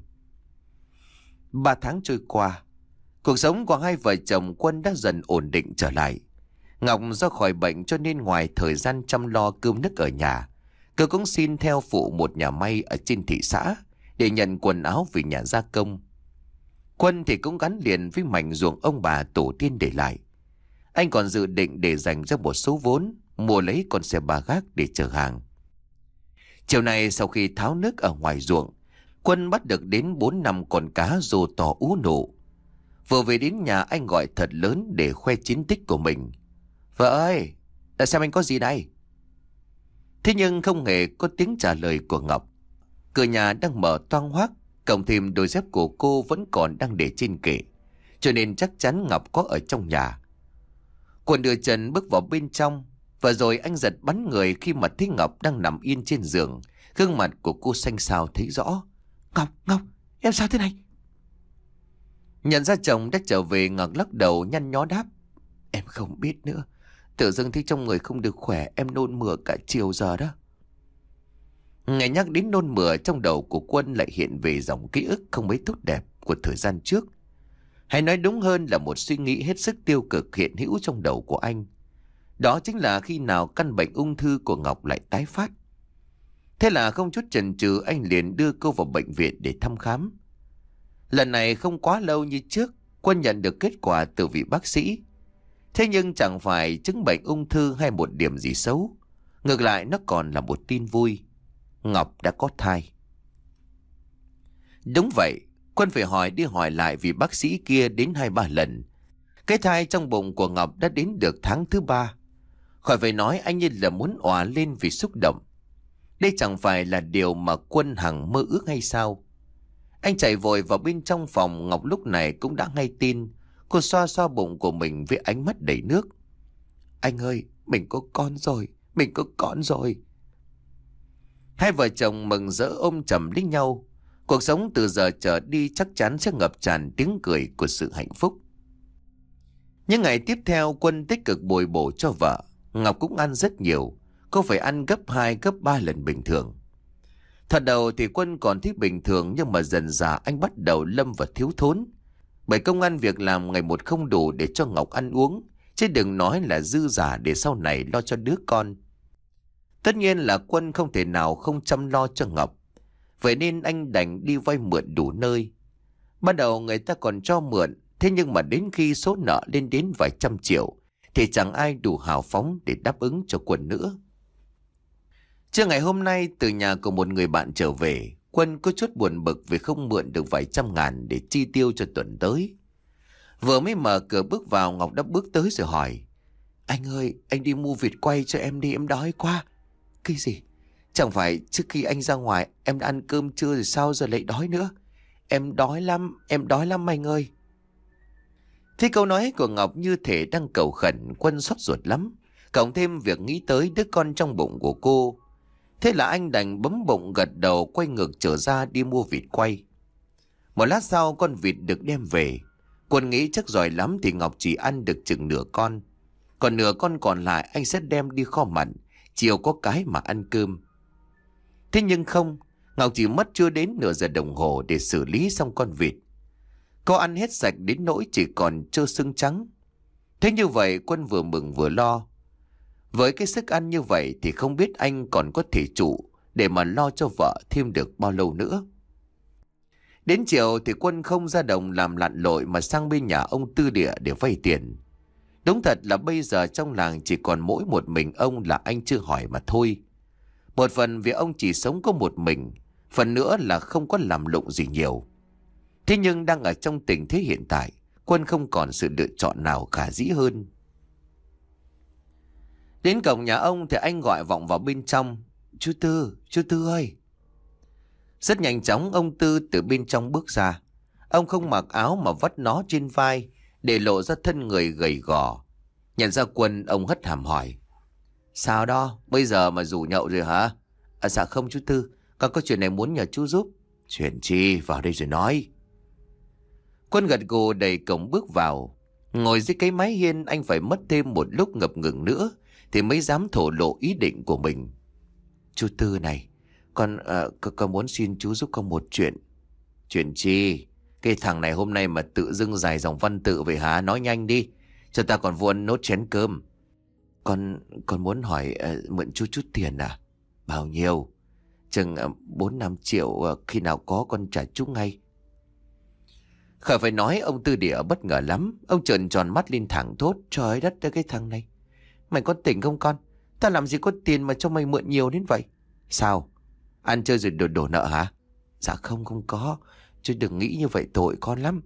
Ba tháng trôi qua, cuộc sống của hai vợ chồng Quân đã dần ổn định trở lại. Ngọc do khỏi bệnh cho nên ngoài thời gian chăm lo cơm nước ở nhà, cô cũng xin theo phụ một nhà may ở trên thị xã để nhận quần áo về nhà gia công. Quân thì cũng gắn liền với mảnh ruộng ông bà tổ tiên để lại. Anh còn dự định để dành ra một số vốn mua lấy con xe ba gác để chở hàng. Chiều nay sau khi tháo nước ở ngoài ruộng, Quân bắt được đến bốn năm con cá rô to ú nụ. Vừa về đến nhà anh gọi thật lớn để khoe chiến tích của mình. Vợ ơi, đã xem anh có gì đây? Thế nhưng không hề có tiếng trả lời của Ngọc. Cửa nhà đang mở toang hoác, cộng thêm đôi dép của cô vẫn còn đang để trên kệ, cho nên chắc chắn Ngọc có ở trong nhà. Quân đưa chân bước vào bên trong, và rồi anh giật bắn người khi mà thấy Ngọc đang nằm yên trên giường. Gương mặt của cô xanh xao thấy rõ. Ngọc, Ngọc, em sao thế này? Nhận ra chồng đã trở về, Ngọc lắc đầu nhăn nhó đáp. Em không biết nữa. Tự dưng thấy trong người không được khỏe, em nôn mửa cả chiều giờ đó. Ngày nhắc đến nôn mửa, trong đầu của Quân lại hiện về dòng ký ức không mấy tốt đẹp của thời gian trước. Hay nói đúng hơn là một suy nghĩ hết sức tiêu cực hiện hữu trong đầu của anh. Đó chính là khi nào căn bệnh ung thư của Ngọc lại tái phát. Thế là không chút chần chừ, anh liền đưa cô vào bệnh viện để thăm khám. Lần này không quá lâu như trước, Quân nhận được kết quả từ vị bác sĩ. Thế nhưng chẳng phải chứng bệnh ung thư hay một điểm gì xấu. Ngược lại nó còn là một tin vui. Ngọc đã có thai. Đúng vậy, Quân phải hỏi đi hỏi lại vì bác sĩ kia đến hai ba lần. Cái thai trong bụng của Ngọc đã đến được tháng thứ ba. Khỏi phải nói, anh như là muốn òa lên vì xúc động. Đây chẳng phải là điều mà Quân hằng mơ ước hay sao? Anh chạy vội vào bên trong phòng. Ngọc lúc này cũng đã ngay tin. Cô xoa xoa bụng của mình với ánh mắt đầy nước. Anh ơi, mình có con rồi, mình có con rồi. Hai vợ chồng mừng rỡ ôm chầm lấy nhau. Cuộc sống từ giờ trở đi chắc chắn sẽ ngập tràn tiếng cười của sự hạnh phúc. Những ngày tiếp theo, Quân tích cực bồi bổ cho vợ. Ngọc cũng ăn rất nhiều. Cô phải ăn gấp hai, gấp ba lần bình thường. Thật đầu thì Quân còn thích bình thường, nhưng mà dần dà anh bắt đầu lâm vào thiếu thốn. Bởi công ăn việc làm ngày một không đủ để cho Ngọc ăn uống, chứ đừng nói là dư giả để sau này lo cho đứa con. Tất nhiên là Quân không thể nào không chăm lo cho Ngọc. Vậy nên anh đành đi vay mượn đủ nơi. Ban đầu người ta còn cho mượn, thế nhưng mà đến khi số nợ lên đến vài trăm triệu thì chẳng ai đủ hào phóng để đáp ứng cho Quân nữa. Trưa ngày hôm nay, từ nhà của một người bạn trở về, Quân có chút buồn bực vì không mượn được vài trăm ngàn để chi tiêu cho tuần tới. Vừa mới mở cửa bước vào, Ngọc đã bước tới rồi hỏi. Anh ơi, anh đi mua vịt quay cho em đi, em đói quá. Cái gì? Chẳng phải trước khi anh ra ngoài em đã ăn cơm trưa rồi sao giờ lại đói nữa? Em đói lắm, em đói lắm anh ơi. Thế câu nói của Ngọc như thể đang cầu khẩn, Quân xót ruột lắm. Cộng thêm việc nghĩ tới đứa con trong bụng của cô. Thế là anh đành bấm bụng gật đầu, quay ngược trở ra đi mua vịt quay. Một lát sau, con vịt được đem về. Quân nghĩ chắc giỏi lắm thì Ngọc chỉ ăn được chừng nửa con. Còn nửa con còn lại anh sẽ đem đi kho mặn, chiều có cái mà ăn cơm. Thế nhưng không, Ngọc chỉ mất chưa đến nửa giờ đồng hồ để xử lý xong con vịt. Cô ăn hết sạch đến nỗi chỉ còn trơ xương trắng. Thế như vậy, Quân vừa mừng vừa lo. Với cái sức ăn như vậy thì không biết anh còn có thể trụ để mà lo cho vợ thêm được bao lâu nữa. Đến chiều thì Quân không ra đồng làm lặn lội mà sang bên nhà ông Tư Địa để vay tiền. Đúng thật là bây giờ trong làng chỉ còn mỗi một mình ông là anh chưa hỏi mà thôi. Một phần vì ông chỉ sống có một mình, phần nữa là không có làm lụng gì nhiều. Thế nhưng đang ở trong tình thế hiện tại, Quân không còn sự lựa chọn nào khả dĩ hơn. Đến cổng nhà ông thì anh gọi vọng vào bên trong. Chú Tư, chú Tư ơi. Rất nhanh chóng ông Tư từ bên trong bước ra. Ông không mặc áo mà vắt nó trên vai, để lộ ra thân người gầy gò. Nhận ra Quân, ông hất hàm hỏi. Sao đó, bây giờ mà rủ nhậu rồi hả? À dạ không chú Tư, con có chuyện này muốn nhờ chú giúp. Chuyện chi, vào đây rồi nói. Quân gật gù đẩy cổng bước vào. Ngồi dưới cái mái hiên, anh phải mất thêm một lúc ngập ngừng nữa thì mới dám thổ lộ ý định của mình. Chú Tư này, con, uh, con, con muốn xin chú giúp con một chuyện. Chuyện chi? Cái thằng này hôm nay mà tự dưng dài dòng văn tự vậy hả? Nói nhanh đi, cho ta còn vô ăn nốt chén cơm. Con con muốn hỏi uh, mượn chú chút tiền à? Bao nhiêu? Chừng bốn năm triệu, uh, khi nào có con trả chú ngay. Khỏi phải nói, ông Tư Địa bất ngờ lắm. Ông trợn tròn mắt lên thẳng thốt. Trời đất ơi, cái thằng này, mày có tỉnh không con? Ta làm gì có tiền mà cho mày mượn nhiều đến vậy? Sao? Ăn chơi rồi đổ, đổ nợ hả? Dạ không, không có. Chứ đừng nghĩ như vậy, tội con lắm.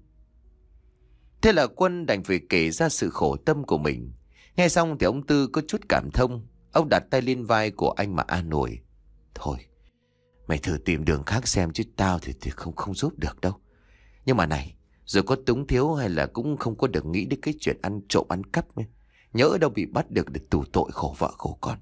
Thế là Quân đành phải kể ra sự khổ tâm của mình. Nghe xong thì ông Tư có chút cảm thông. Ông đặt tay lên vai của anh mà an ủi. Thôi, mày thử tìm đường khác xem, chứ tao thì, thì không không giúp được đâu. Nhưng mà này, rồi có túng thiếu hay là cũng không có được nghĩ đến cái chuyện ăn trộm ăn cắp ấy. Nhỡ đâu bị bắt được để tù tội khổ vợ khổ con.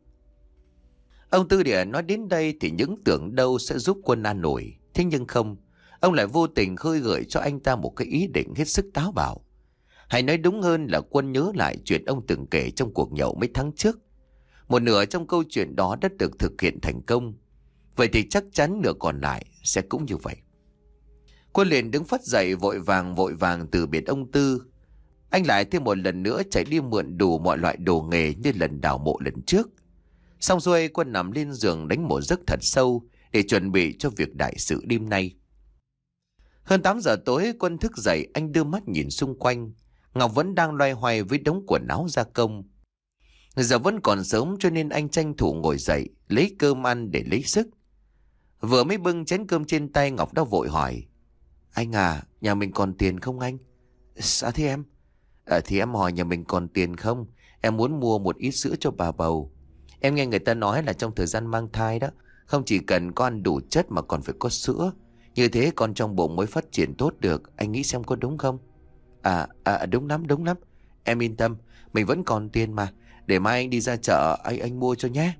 Ông Tư Địa nói đến đây thì những tưởng đâu sẽ giúp Quân an ủi. Thế nhưng không, ông lại vô tình khơi gợi cho anh ta một cái ý định hết sức táo bạo. Hay nói đúng hơn là Quân nhớ lại chuyện ông từng kể trong cuộc nhậu mấy tháng trước. Một nửa trong câu chuyện đó đã được thực hiện thành công. Vậy thì chắc chắn nửa còn lại sẽ cũng như vậy. Quân liền đứng phắt dậy vội vàng vội vàng từ biệt ông Tư. Anh lại thêm một lần nữa chạy đi mượn đủ mọi loại đồ nghề như lần đào mộ lần trước. Xong xuôi Quân nằm lên giường đánh một giấc thật sâu để chuẩn bị cho việc đại sự đêm nay. Hơn tám giờ tối Quân thức dậy, anh đưa mắt nhìn xung quanh. Ngọc vẫn đang loay hoay với đống quần áo gia công. Giờ vẫn còn sớm cho nên anh tranh thủ ngồi dậy lấy cơm ăn để lấy sức. Vừa mới bưng chén cơm trên tay, Ngọc đã vội hỏi. Anh à, nhà mình còn tiền không anh? Sao thế em? À, thì em hỏi nhà mình còn tiền không? Em muốn mua một ít sữa cho bà bầu. Em nghe người ta nói là trong thời gian mang thai đó, không chỉ cần có ăn đủ chất mà còn phải có sữa. Như thế con trong bụng mới phát triển tốt được. Anh nghĩ xem có đúng không? À, à đúng lắm, đúng lắm. Em yên tâm, mình vẫn còn tiền mà. Để mai anh đi ra chợ, anh anh mua cho nhé.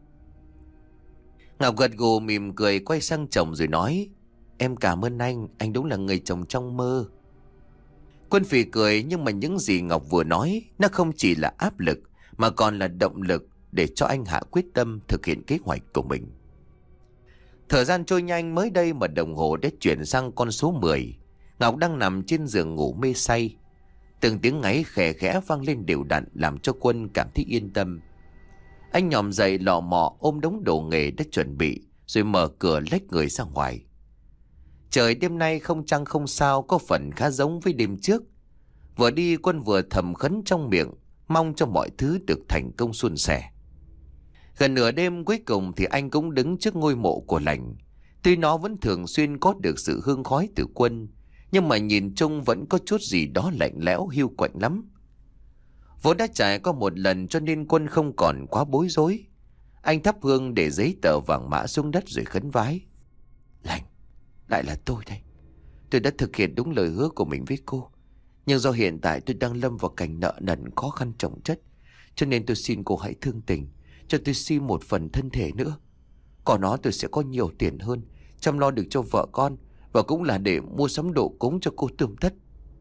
Ngọc gật gù mỉm cười quay sang chồng rồi nói. Em cảm ơn anh, anh đúng là người chồng trong mơ. Quân phì cười, nhưng mà những gì Ngọc vừa nói nó không chỉ là áp lực mà còn là động lực để cho anh hạ quyết tâm thực hiện kế hoạch của mình. Thời gian trôi nhanh, mới đây mà đồng hồ đã chuyển sang con số mười. Ngọc đang nằm trên giường ngủ mê say. Từng tiếng ngáy khẽ khẽ vang lên đều đặn làm cho Quân cảm thấy yên tâm. Anh nhòm dậy lọ mọ ôm đống đồ nghề đã chuẩn bị rồi mở cửa lách người ra ngoài. Trời đêm nay không trăng không sao, có phần khá giống với đêm trước. Vừa đi Quân vừa thầm khấn trong miệng, mong cho mọi thứ được thành công suôn sẻ. Gần nửa đêm cuối cùng thì anh cũng đứng trước ngôi mộ của Lành. Tuy nó vẫn thường xuyên có được sự hương khói từ Quân, nhưng mà nhìn chung vẫn có chút gì đó lạnh lẽo hiu quạnh lắm. Vốn đã trải qua một lần cho nên Quân không còn quá bối rối. Anh thắp hương để giấy tờ vàng mã xuống đất rồi khấn vái. Lành, lại là tôi đây. Tôi đã thực hiện đúng lời hứa của mình với cô. Nhưng do hiện tại tôi đang lâm vào cảnh nợ nần khó khăn chồng chất, cho nên tôi xin cô hãy thương tình cho tôi xin một phần thân thể nữa. Có nó tôi sẽ có nhiều tiền hơn, chăm lo được cho vợ con, và cũng là để mua sắm đồ cúng cho cô Tươm Tất.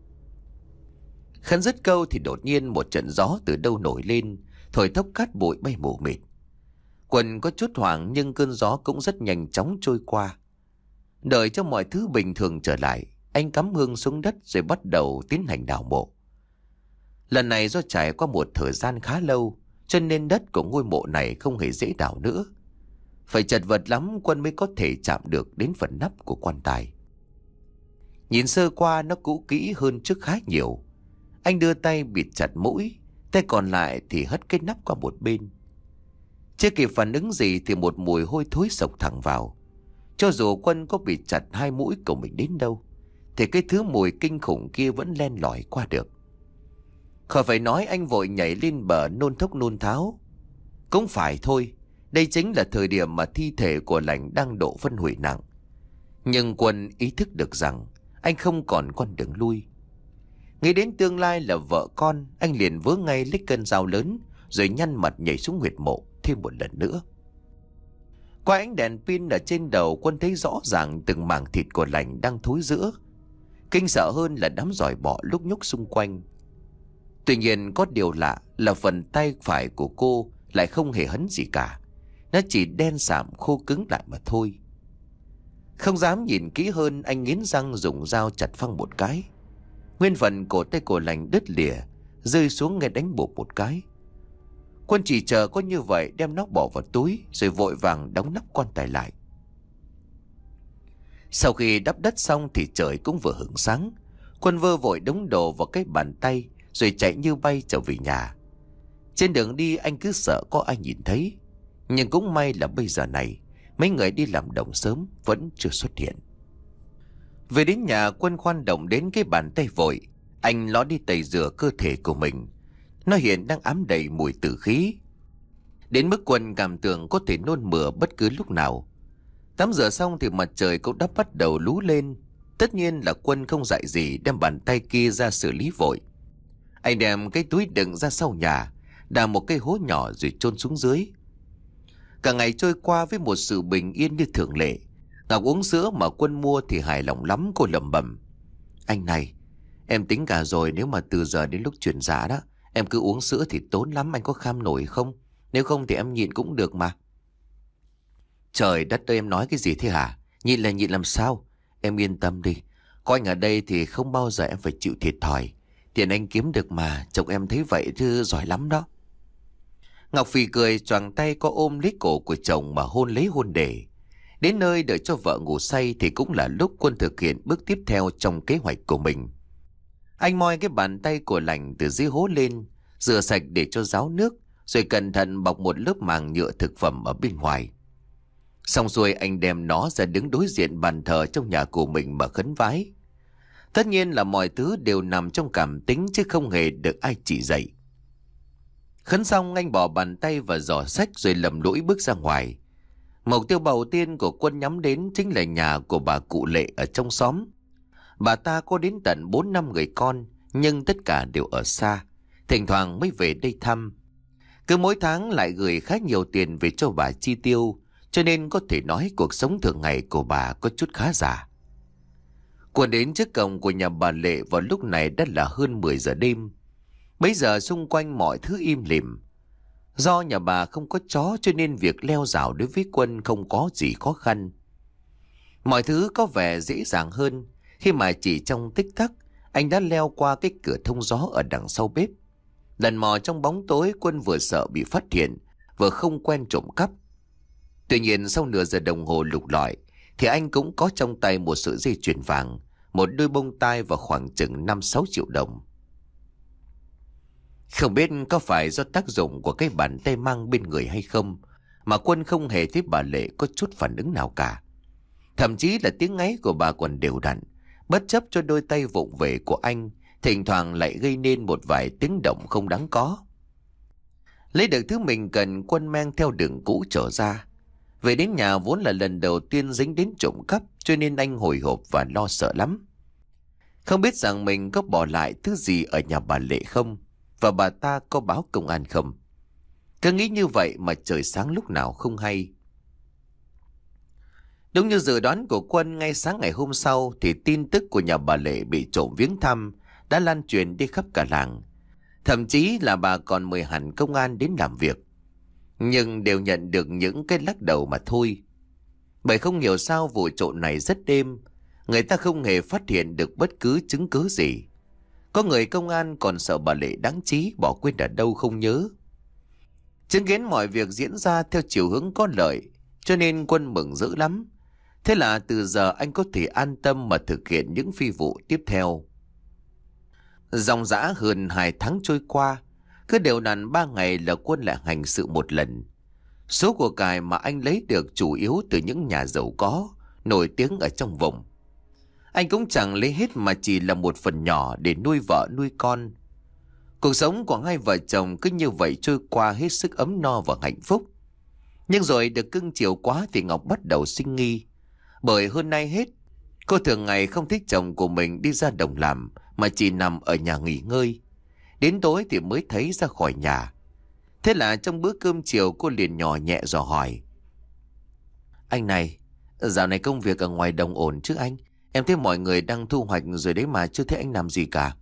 Khấn dứt câu thì đột nhiên một trận gió từ đâu nổi lên, thổi thốc cát bụi bay mù mịt. Quân có chút hoảng nhưng cơn gió cũng rất nhanh chóng trôi qua. Đợi cho mọi thứ bình thường trở lại, anh cắm hương xuống đất rồi bắt đầu tiến hành đào mộ. Lần này do trải qua một thời gian khá lâu, cho nên đất của ngôi mộ này không hề dễ đào nữa. Phải chật vật lắm Quân mới có thể chạm được đến phần nắp của quan tài. Nhìn sơ qua nó cũ kỹ hơn trước khá nhiều. Anh đưa tay bịt chặt mũi, tay còn lại thì hất cái nắp qua một bên. Chưa kịp phản ứng gì thì một mùi hôi thối xộc thẳng vào. Cho dù Quân có bịt chặt hai mũi của mình đến đâu, thì cái thứ mùi kinh khủng kia vẫn len lỏi qua được. Khỏi phải nói, anh vội nhảy lên bờ nôn thốc nôn tháo. Cũng phải thôi, đây chính là thời điểm mà thi thể của Lành đang độ phân hủy nặng. Nhưng Quân ý thức được rằng anh không còn con đường lui. Nghĩ đến tương lai là vợ con, anh liền vớ ngay lấy cân dao lớn rồi nhăn mặt nhảy xuống huyệt mộ thêm một lần nữa. Qua ánh đèn pin ở trên đầu, Quân thấy rõ ràng từng mảng thịt của Lành đang thối rữa. Kinh sợ hơn là đám giòi bọ lúc nhúc xung quanh. Tuy nhiên có điều lạ là phần tay phải của cô lại không hề hấn gì cả. Nó chỉ đen sạm khô cứng lại mà thôi. Không dám nhìn kỹ hơn, anh nghiến răng dùng dao chặt phăng một cái. Nguyên phần cổ tay của Lành đứt lìa, rơi xuống nghe đánh bụp một cái. Quân chỉ chờ có như vậy đem nó bỏ vào túi rồi vội vàng đóng nắp quan tài lại. Sau khi đắp đất xong thì trời cũng vừa hửng sáng. Quân vơ vội đống đồ vào cái bàn tay rồi chạy như bay trở về nhà. Trên đường đi anh cứ sợ có ai nhìn thấy. Nhưng cũng may là bây giờ này mấy người đi làm đồng sớm vẫn chưa xuất hiện. Về đến nhà, Quân khoan động đến cái bàn tay vội. Anh ló đi tẩy rửa cơ thể của mình. Nó hiện đang ám đầy mùi tử khí, đến mức Quân cảm tưởng có thể nôn mửa bất cứ lúc nào. Tắm rửa xong thì mặt trời cũng đã bắt đầu lú lên. Tất nhiên là Quân không dại gì đem bàn tay kia ra xử lý vội. Anh đem cái túi đựng ra sau nhà, đào một cái hố nhỏ rồi chôn xuống dưới. Cả ngày trôi qua với một sự bình yên như thường lệ. Ngọc uống sữa mà Quân mua thì hài lòng lắm. Cô lẩm bẩm: Anh này, em tính cả rồi, nếu mà từ giờ đến lúc chuyển giá đó em cứ uống sữa thì tốn lắm, anh có kham nổi không? Nếu không thì em nhịn cũng được mà. Trời đất ơi, em nói cái gì thế hả? Nhịn là nhịn làm sao? Em yên tâm đi, có anh ở đây thì không bao giờ em phải chịu thiệt thòi. Tiền anh kiếm được mà, chồng em thấy vậy chứ giỏi lắm đó. Ngọc phì cười, choàng tay có ôm lấy cổ của chồng mà hôn lấy hôn để. Đến nơi đợi cho vợ ngủ say thì cũng là lúc Quân thực hiện bước tiếp theo trong kế hoạch của mình. Anh moi cái bàn tay của lành từ dưới hố lên, rửa sạch để cho ráo nước, rồi cẩn thận bọc một lớp màng nhựa thực phẩm ở bên ngoài. Xong xuôi, anh đem nó ra đứng đối diện bàn thờ trong nhà của mình mà khấn vái. Tất nhiên là mọi thứ đều nằm trong cảm tính chứ không hề được ai chỉ dạy. Khấn xong, anh bỏ bàn tay vào giỏ sách rồi lầm lũi bước ra ngoài. Mục tiêu đầu tiên của Quân nhắm đến chính là nhà của bà cụ Lệ ở trong xóm. Bà ta có đến tận bốn năm người con, nhưng tất cả đều ở xa, thỉnh thoảng mới về đây thăm. Cứ mỗi tháng lại gửi khá nhiều tiền về cho bà chi tiêu, cho nên có thể nói cuộc sống thường ngày của bà có chút khá giả. Quân đến trước cổng của nhà bà Lệ vào lúc này đã là hơn mười giờ đêm. Bấy giờ xung quanh mọi thứ im lìm. Do nhà bà không có chó cho nên việc leo rào đối với Quân không có gì khó khăn. Mọi thứ có vẻ dễ dàng hơn khi mà chỉ trong tích tắc anh đã leo qua cái cửa thông gió ở đằng sau bếp. Lần mò trong bóng tối, Quân vừa sợ bị phát hiện, vừa không quen trộm cắp. Tuy nhiên sau nửa giờ đồng hồ lục lọi thì anh cũng có trong tay một sợi dây chuyền vàng, một đôi bông tai và khoảng chừng năm sáu triệu đồng. Không biết có phải do tác dụng của cái bàn tay mang bên người hay không mà Quân không hề thấy bà Lệ có chút phản ứng nào cả. Thậm chí là tiếng ngáy của bà còn đều đặn, bất chấp cho đôi tay vụng về của anh thỉnh thoảng lại gây nên một vài tiếng động không đáng có. Lấy được thứ mình cần, Quân mang theo đường cũ trở ra. Về đến nhà vốn là lần đầu tiên dính đến trộm cắp, cho nên anh hồi hộp và lo sợ lắm. Không biết rằng mình có bỏ lại thứ gì ở nhà bà Lệ không, và bà ta có báo công an không. Cứ nghĩ như vậy mà trời sáng lúc nào không hay. Đúng như dự đoán của Quân, ngay sáng ngày hôm sau thì tin tức của nhà bà Lệ bị trộm viếng thăm đã lan truyền đi khắp cả làng. Thậm chí là bà còn mời hẳn công an đến làm việc, nhưng đều nhận được những cái lắc đầu mà thôi. Bởi không hiểu sao vụ trộm này rất êm, người ta không hề phát hiện được bất cứ chứng cứ gì. Có người công an còn sợ bà Lệ đáng trí bỏ quên ở đâu không nhớ. Chứng kiến mọi việc diễn ra theo chiều hướng có lợi, cho nên Quân mừng dữ lắm. Thế là từ giờ anh có thể an tâm mà thực hiện những phi vụ tiếp theo. Dòng dã hơn hai tháng trôi qua, cứ đều đặn ba ngày là Quân lại hành sự một lần. Số của cải mà anh lấy được chủ yếu từ những nhà giàu có, nổi tiếng ở trong vùng. Anh cũng chẳng lấy hết mà chỉ là một phần nhỏ để nuôi vợ nuôi con. Cuộc sống của hai vợ chồng cứ như vậy trôi qua hết sức ấm no và hạnh phúc. Nhưng rồi được cưng chiều quá thì Ngọc bắt đầu sinh nghi. Bởi hơn nay hết, cô thường ngày không thích chồng của mình đi ra đồng làm mà chỉ nằm ở nhà nghỉ ngơi. Đến tối thì mới thấy ra khỏi nhà. Thế là trong bữa cơm chiều cô liền nhỏ nhẹ dò hỏi: Anh này, dạo này công việc ở ngoài đồng ổn chứ anh? Em thấy mọi người đang thu hoạch rồi đấy mà chưa thấy anh làm gì cả.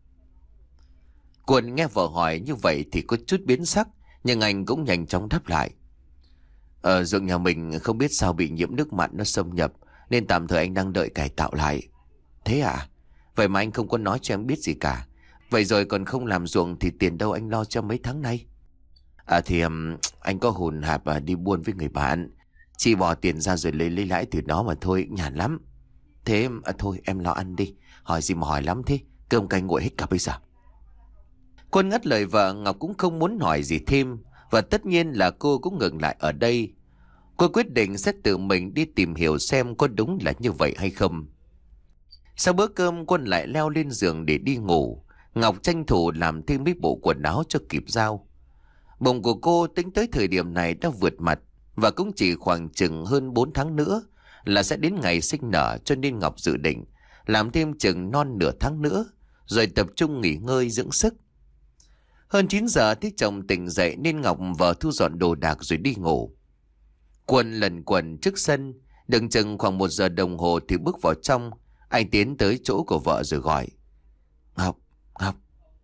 Quân nghe vợ hỏi như vậy thì có chút biến sắc, nhưng anh cũng nhanh chóng đáp lại: Ờ, ruộng nhà mình không biết sao bị nhiễm nước mặn nó xâm nhập, nên tạm thời anh đang đợi cải tạo lại. Thế à? Vậy mà anh không có nói cho em biết gì cả. Vậy rồi còn không làm ruộng thì tiền đâu anh lo cho mấy tháng nay? À thì um, anh có hùn hạp à, đi buôn với người bạn. Chỉ bỏ tiền ra rồi lấy lấy lãi từ đó mà thôi, nhàn lắm. Thế à, thôi em lo ăn đi. Hỏi gì mà hỏi lắm thế, cơm canh nguội hết cả bây giờ. Quân ngắt lời vợ, Ngọc cũng không muốn hỏi gì thêm. Và tất nhiên là cô cũng ngừng lại ở đây. Cô quyết định sẽ tự mình đi tìm hiểu xem có đúng là như vậy hay không. Sau bữa cơm Quân lại leo lên giường để đi ngủ. Ngọc tranh thủ làm thêm mấy bộ quần áo cho kịp giao. Bụng của cô tính tới thời điểm này đã vượt mặt, và cũng chỉ khoảng chừng hơn bốn tháng nữa là sẽ đến ngày sinh nở, cho nên Ngọc dự định làm thêm chừng non nửa tháng nữa rồi tập trung nghỉ ngơi dưỡng sức. Hơn chín giờ thấy chồng tỉnh dậy nên Ngọc vợ thu dọn đồ đạc rồi đi ngủ. Quân lần quần trước sân, đừng chừng khoảng một giờ đồng hồ thì bước vào trong. Anh tiến tới chỗ của vợ rồi gọi: Ngọc, Ngọc.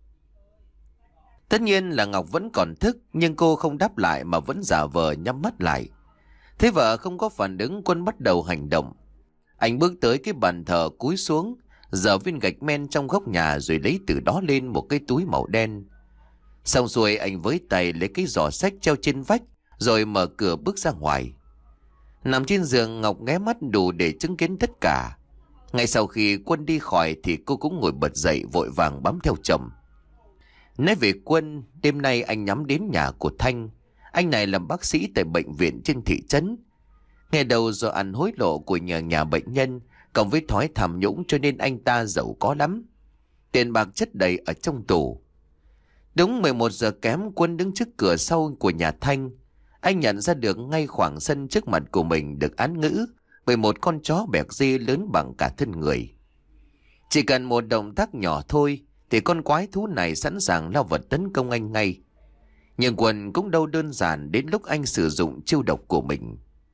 Tất nhiên là Ngọc vẫn còn thức, nhưng cô không đáp lại mà vẫn giả vờ nhắm mắt lại. Thế vợ không có phản ứng, Quân bắt đầu hành động. Anh bước tới cái bàn thờ, cúi xuống giở viên gạch men trong góc nhà rồi lấy từ đó lên một cái túi màu đen. Xong xuôi anh với tay lấy cái giỏ xách treo trên vách rồi mở cửa bước ra ngoài. Nằm trên giường, Ngọc nghé mắt đủ để chứng kiến tất cả. Ngay sau khi Quân đi khỏi thì cô cũng ngồi bật dậy vội vàng bám theo chồng. Nói về Quân, đêm nay anh nhắm đến nhà của Thanh. Anh này làm bác sĩ tại bệnh viện trên thị trấn. Nghe đầu do ăn hối lộ của nhà nhà bệnh nhân, cộng với thói tham nhũng cho nên anh ta giàu có lắm. Tiền bạc chất đầy ở trong tủ. Đúng mười một giờ kém, Quân đứng trước cửa sau của nhà Thanh. Anh nhận ra được ngay khoảng sân trước mặt của mình được án ngữ bởi một con chó bẹc dê lớn bằng cả thân người. Chỉ cần một động tác nhỏ thôi thì con quái thú này sẵn sàng lao vật tấn công anh ngay. Nhưng Quân cũng đâu đơn giản đến lúc anh sử dụng chiêu độc của mình.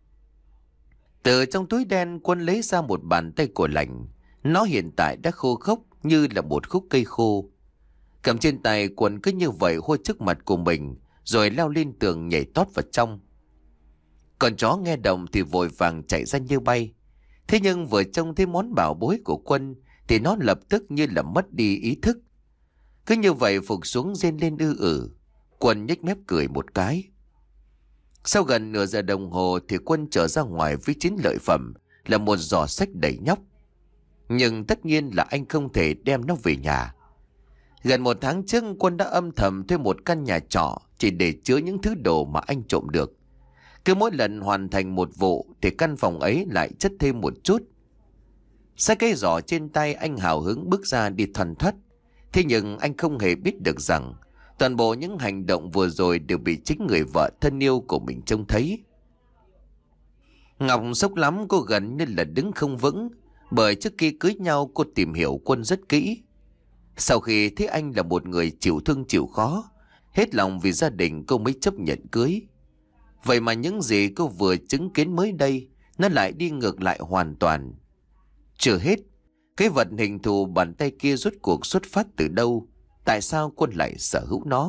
Từ trong túi đen, Quân lấy ra một bàn tay của lành. Nó hiện tại đã khô khốc như là một khúc cây khô. Cầm trên tay, Quân cứ như vậy hôi trước mặt của mình rồi leo lên tường nhảy tót vào trong. Con chó nghe động thì vội vàng chạy ra như bay. Thế nhưng vừa trông thấy món bảo bối của Quân thì nó lập tức như là mất đi ý thức. Cứ như vậy phục xuống rên lên ư ử. Quân nhếch mép cười một cái. Sau gần nửa giờ đồng hồ thì Quân trở ra ngoài với chiến lợi phẩm là một giỏ xách đầy nhóc. Nhưng tất nhiên là anh không thể đem nó về nhà. Gần một tháng trước, Quân đã âm thầm thuê một căn nhà trọ chỉ để chứa những thứ đồ mà anh trộm được. Cứ mỗi lần hoàn thành một vụ thì căn phòng ấy lại chất thêm một chút. Xách cái giỏ trên tay, anh hào hứng bước ra đi thoăn thoắt. Thế nhưng anh không hề biết được rằng toàn bộ những hành động vừa rồi đều bị chính người vợ thân yêu của mình trông thấy. Ngọc sốc lắm, cô gần như là đứng không vững. Bởi trước khi cưới nhau cô tìm hiểu Quân rất kỹ. Sau khi thấy anh là một người chịu thương chịu khó, hết lòng vì gia đình, cô mới chấp nhận cưới. Vậy mà những gì cô vừa chứng kiến mới đây, nó lại đi ngược lại hoàn toàn. Chưa hết, cái vật hình thù bàn tay kia rốt cuộc xuất phát từ đâu? Tại sao Quân lại sở hữu nó?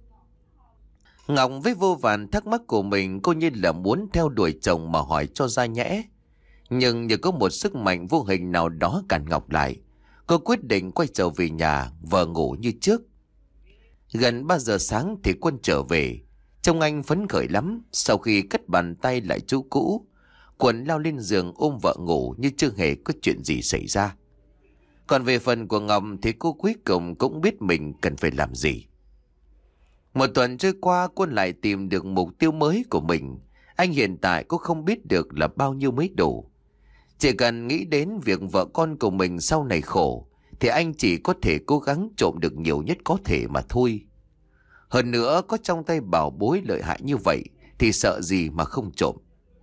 Ngọc với vô vàn thắc mắc của mình, cô như là muốn theo đuổi chồng mà hỏi cho ra nhẽ. Nhưng nhờ có một sức mạnh vô hình nào đó cản Ngọc lại, cô quyết định quay trở về nhà, vờ ngủ như trước. Gần ba giờ sáng thì Quân trở về. Trông anh phấn khởi lắm. Sau khi cất bàn tay lại chỗ cũ, Quân lao lên giường ôm vợ ngủ như chưa hề có chuyện gì xảy ra. Còn về phần của Ngọc thì cô cuối cùng cũng biết mình cần phải làm gì. Một tuần trôi qua, Quân lại tìm được mục tiêu mới của mình. Anh hiện tại cũng không biết được là bao nhiêu mới đủ. Chỉ cần nghĩ đến việc vợ con của mình sau này khổ thì anh chỉ có thể cố gắng trộm được nhiều nhất có thể mà thôi. Hơn nữa, có trong tay bảo bối lợi hại như vậy thì sợ gì mà không trộm.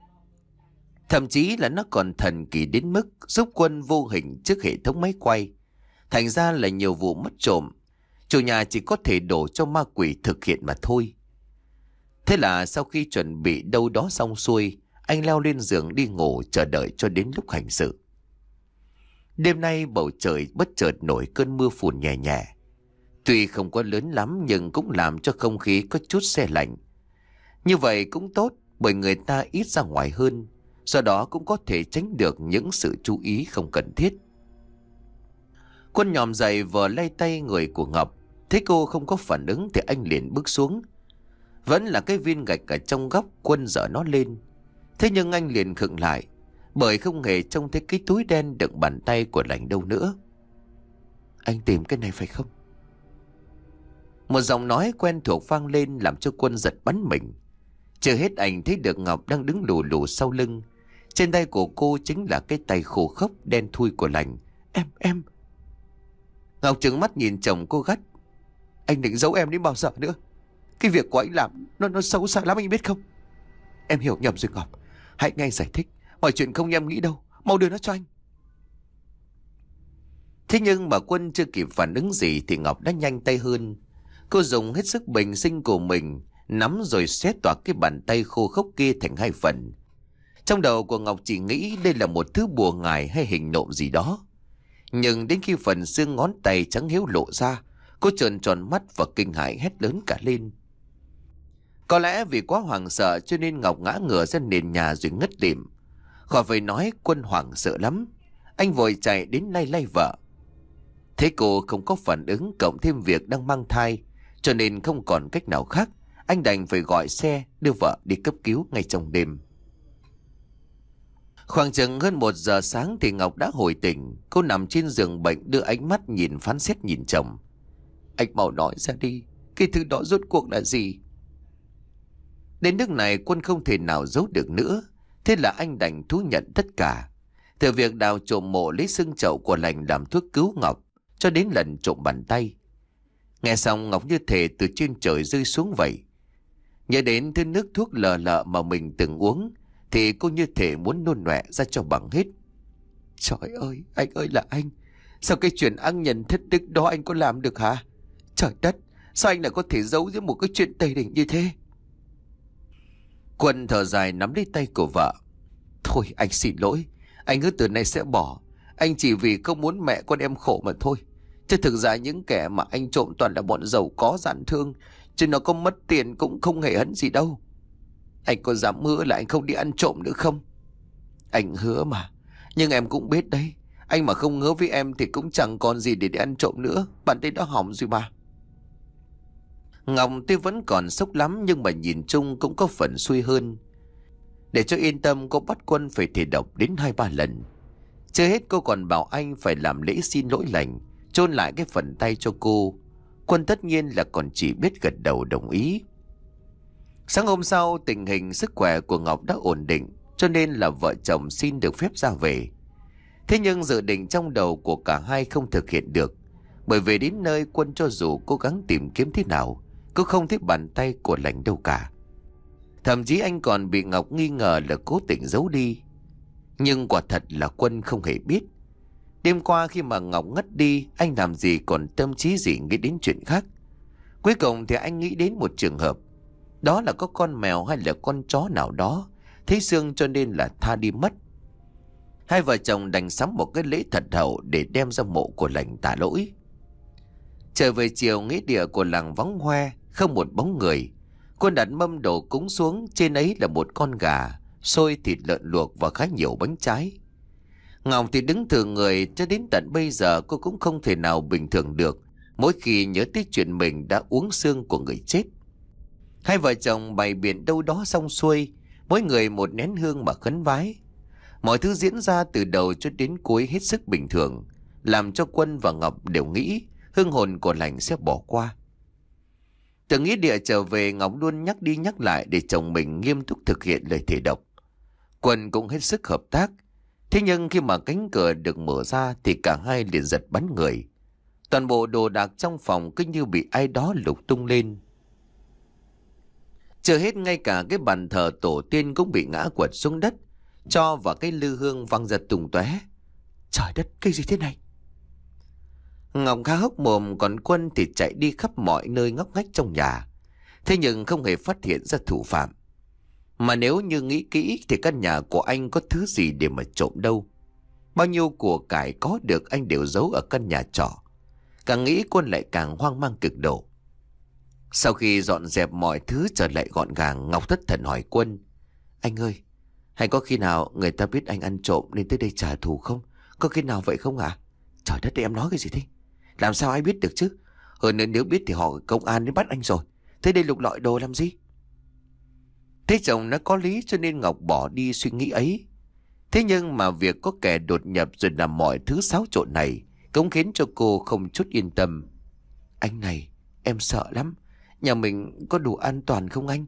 Thậm chí là nó còn thần kỳ đến mức giúp Quân vô hình trước hệ thống máy quay. Thành ra là nhiều vụ mất trộm, chủ nhà chỉ có thể đổ cho ma quỷ thực hiện mà thôi. Thế là sau khi chuẩn bị đâu đó xong xuôi, anh leo lên giường đi ngủ chờ đợi cho đến lúc hành sự. Đêm nay bầu trời bất chợt nổi cơn mưa phùn nhẹ nhẹ. Tuy không có lớn lắm nhưng cũng làm cho không khí có chút se lạnh. Như vậy cũng tốt bởi người ta ít ra ngoài hơn, do đó cũng có thể tránh được những sự chú ý không cần thiết. Quân nhòm dậy vờ lay tay người của Ngọc. Thấy cô không có phản ứng thì anh liền bước xuống. Vẫn là cái viên gạch ở trong góc, Quân dở nó lên. Thế nhưng anh liền khựng lại, bởi không hề trông thấy cái túi đen đựng bàn tay của Lành đâu nữa. Anh tìm cái này phải không? Một giọng nói quen thuộc vang lên làm cho Quân giật bắn mình. Chưa hết anh thấy được Ngọc đang đứng lù lù sau lưng. Trên tay của cô chính là cái tay khô khốc đen thui của Lành Em, em. Ngọc trừng mắt nhìn chồng cô gắt. Anh định giấu em đến bao giờ nữa? Cái việc của anh làm nó nó xấu xa lắm anh biết không? Em hiểu nhầm rồi Ngọc. Hãy nghe anh giải thích. Mọi chuyện không như em nghĩ đâu. Mau đưa nó cho anh. Thế nhưng mà Quân chưa kịp phản ứng gì thì Ngọc đã nhanh tay hơn. Cô dùng hết sức bình sinh của mình, nắm rồi xé toạc cái bàn tay khô khốc kia thành hai phần. Trong đầu của Ngọc chỉ nghĩ đây là một thứ bùa ngải hay hình nộm gì đó. Nhưng đến khi phần xương ngón tay trắng hiếu lộ ra, cô trợn tròn mắt và kinh hãi hét lớn cả lên. Có lẽ vì quá hoảng sợ cho nên Ngọc ngã ngửa ra nền nhà rồi ngất lịm. Khỏi phải nói, Quân hoảng sợ lắm. Anh vội chạy đến lay lay vợ. Thế cô không có phản ứng, cộng thêm việc đang mang thai, cho nên không còn cách nào khác. Anh đành phải gọi xe đưa vợ đi cấp cứu ngay trong đêm. Khoảng chừng hơn một giờ sáng thì Ngọc đã hồi tỉnh. Cô nằm trên giường bệnh đưa ánh mắt nhìn phán xét nhìn chồng. Anh mau nói ra đi, cái thứ đó rốt cuộc là gì? Đến nước này Quân không thể nào giấu được nữa. Thế là anh đành thú nhận tất cả. Từ việc đào trộm mộ lấy xương chậu của lành làm thuốc cứu Ngọc, cho đến lần trộm bàn tay. Nghe xong Ngọc như thể từ trên trời rơi xuống vậy. Nhớ đến thứ nước thuốc lờ lợ mà mình từng uống, thì cô như thể muốn nôn nọe ra cho bằng hết. Trời ơi, anh ơi là anh. Sao cái chuyện ăn nhân thất đức đó anh có làm được hả? Trời đất, sao anh lại có thể giấu giữa một cái chuyện tày đình như thế? Quân thở dài nắm lấy tay của vợ. Thôi anh xin lỗi. Anh hứa từ nay sẽ bỏ. Anh chỉ vì không muốn mẹ con em khổ mà thôi. Chứ thực ra những kẻ mà anh trộm toàn là bọn giàu có dạn thương, chứ nó có mất tiền cũng không hề hấn gì đâu. Anh có dám hứa là anh không đi ăn trộm nữa không? Anh hứa mà. Nhưng em cũng biết đấy, anh mà không hứa với em thì cũng chẳng còn gì để đi ăn trộm nữa. Bạn thấy nó hỏng rồi mà. Ngọc tuy vẫn còn sốc lắm, nhưng mà nhìn chung cũng có phần xui hơn. Để cho yên tâm, cô bắt Quân phải thề độc đến hai ba lần. Chưa hết cô còn bảo anh phải làm lễ xin lỗi lành, chôn lại cái phần tay cho cô. Quân tất nhiên là còn chỉ biết gật đầu đồng ý. Sáng hôm sau, tình hình sức khỏe của Ngọc đã ổn định, cho nên là vợ chồng xin được phép ra về. Thế nhưng dự định trong đầu của cả hai không thực hiện được, bởi vì đến nơi Quân cho dù cố gắng tìm kiếm thế nào, cũng không thấy bàn tay của lành đâu cả. Thậm chí anh còn bị Ngọc nghi ngờ là cố tình giấu đi. Nhưng quả thật là Quân không hề biết. Đêm qua khi mà Ngọc ngất đi, anh làm gì còn tâm trí gì nghĩ đến chuyện khác. Cuối cùng thì anh nghĩ đến một trường hợp. Đó là có con mèo hay là con chó nào đó thấy xương cho nên là tha đi mất. Hai vợ chồng đành sắm một cái lễ thật hậu để đem ra mộ của lành tạ lỗi. Trở về chiều, nghĩa địa của làng vắng hoe, không một bóng người. Quân đặt mâm đồ cúng xuống, trên ấy là một con gà, xôi thịt lợn luộc và khá nhiều bánh trái. Ngọc thì đứng thừa người, cho đến tận bây giờ cô cũng không thể nào bình thường được mỗi khi nhớ tới chuyện mình đã uống xương của người chết. Hai vợ chồng bày biện đâu đó xong xuôi, mỗi người một nén hương mà khấn vái. Mọi thứ diễn ra từ đầu cho đến cuối hết sức bình thường, làm cho Quân và Ngọc đều nghĩ hương hồn của lành sẽ bỏ qua. Từ nghĩa địa trở về, Ngọc luôn nhắc đi nhắc lại để chồng mình nghiêm túc thực hiện lời thề độc. Quân cũng hết sức hợp tác. Thế nhưng khi mà cánh cửa được mở ra thì cả hai liền giật bắn người. Toàn bộ đồ đạc trong phòng cứ như bị ai đó lục tung lên. Chưa hết, ngay cả cái bàn thờ tổ tiên cũng bị ngã quật xuống đất, cho và cái lư hương văng ra tung tóe. Trời đất, cái gì thế này? Ngọc khá hốc mồm, còn Quân thì chạy đi khắp mọi nơi ngóc ngách trong nhà. Thế nhưng không hề phát hiện ra thủ phạm. Mà nếu như nghĩ kỹ thì căn nhà của anh có thứ gì để mà trộm đâu. Bao nhiêu của cải có được anh đều giấu ở căn nhà trọ. Càng nghĩ Quân lại càng hoang mang cực độ. Sau khi dọn dẹp mọi thứ trở lại gọn gàng, Ngọc thất thần hỏi Quân. Anh ơi, hay có khi nào người ta biết anh ăn trộm nên tới đây trả thù không? Có khi nào vậy không ạ? À? Trời đất, em nói cái gì thế? Làm sao ai biết được chứ? Hơn nữa nếu biết thì họ công an đến bắt anh rồi. Thế đây lục lọi đồ làm gì? Thế chồng nó có lý cho nên Ngọc bỏ đi suy nghĩ ấy. Thế nhưng mà việc có kẻ đột nhập rồi làm mọi thứ xáo trộn này cũng khiến cho cô không chút yên tâm. Anh này, em sợ lắm. Nhà mình có đủ an toàn không anh?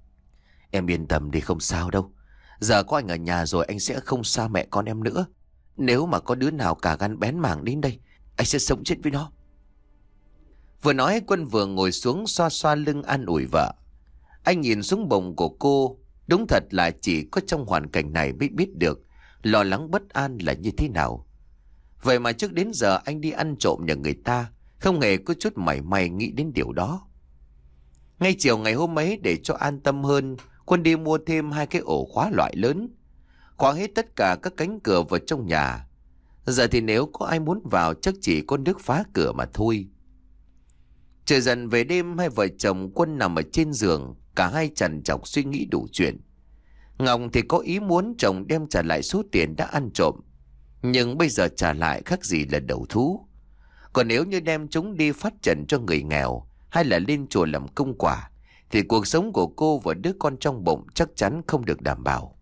Em yên tâm đi, không sao đâu. Giờ có anh ở nhà rồi anh sẽ không xa mẹ con em nữa. Nếu mà có đứa nào cả gan bén mảng đến đây, anh sẽ sống chết với nó. Vừa nói Quân vừa ngồi xuống xoa xoa lưng an ủi vợ. Anh nhìn xuống bụng của cô. Đúng thật là chỉ có trong hoàn cảnh này mới biết được lo lắng bất an là như thế nào. Vậy mà trước đến giờ anh đi ăn trộm nhà người ta, không hề có chút mảy may nghĩ đến điều đó. Ngay chiều ngày hôm ấy, để cho an tâm hơn, Quân đi mua thêm hai cái ổ khóa loại lớn, khóa hết tất cả các cánh cửa vào trong nhà. Giờ thì nếu có ai muốn vào chắc chỉ có nước phá cửa mà thôi. Trời dần về đêm, hai vợ chồng Quân nằm ở trên giường, cả hai trằn trọc suy nghĩ đủ chuyện. Ngọc thì có ý muốn chồng đem trả lại số tiền đã ăn trộm, nhưng bây giờ trả lại khác gì là đầu thú. Còn nếu như đem chúng đi phát trần cho người nghèo hay là lên chùa làm công quả, thì cuộc sống của cô và đứa con trong bụng chắc chắn không được đảm bảo.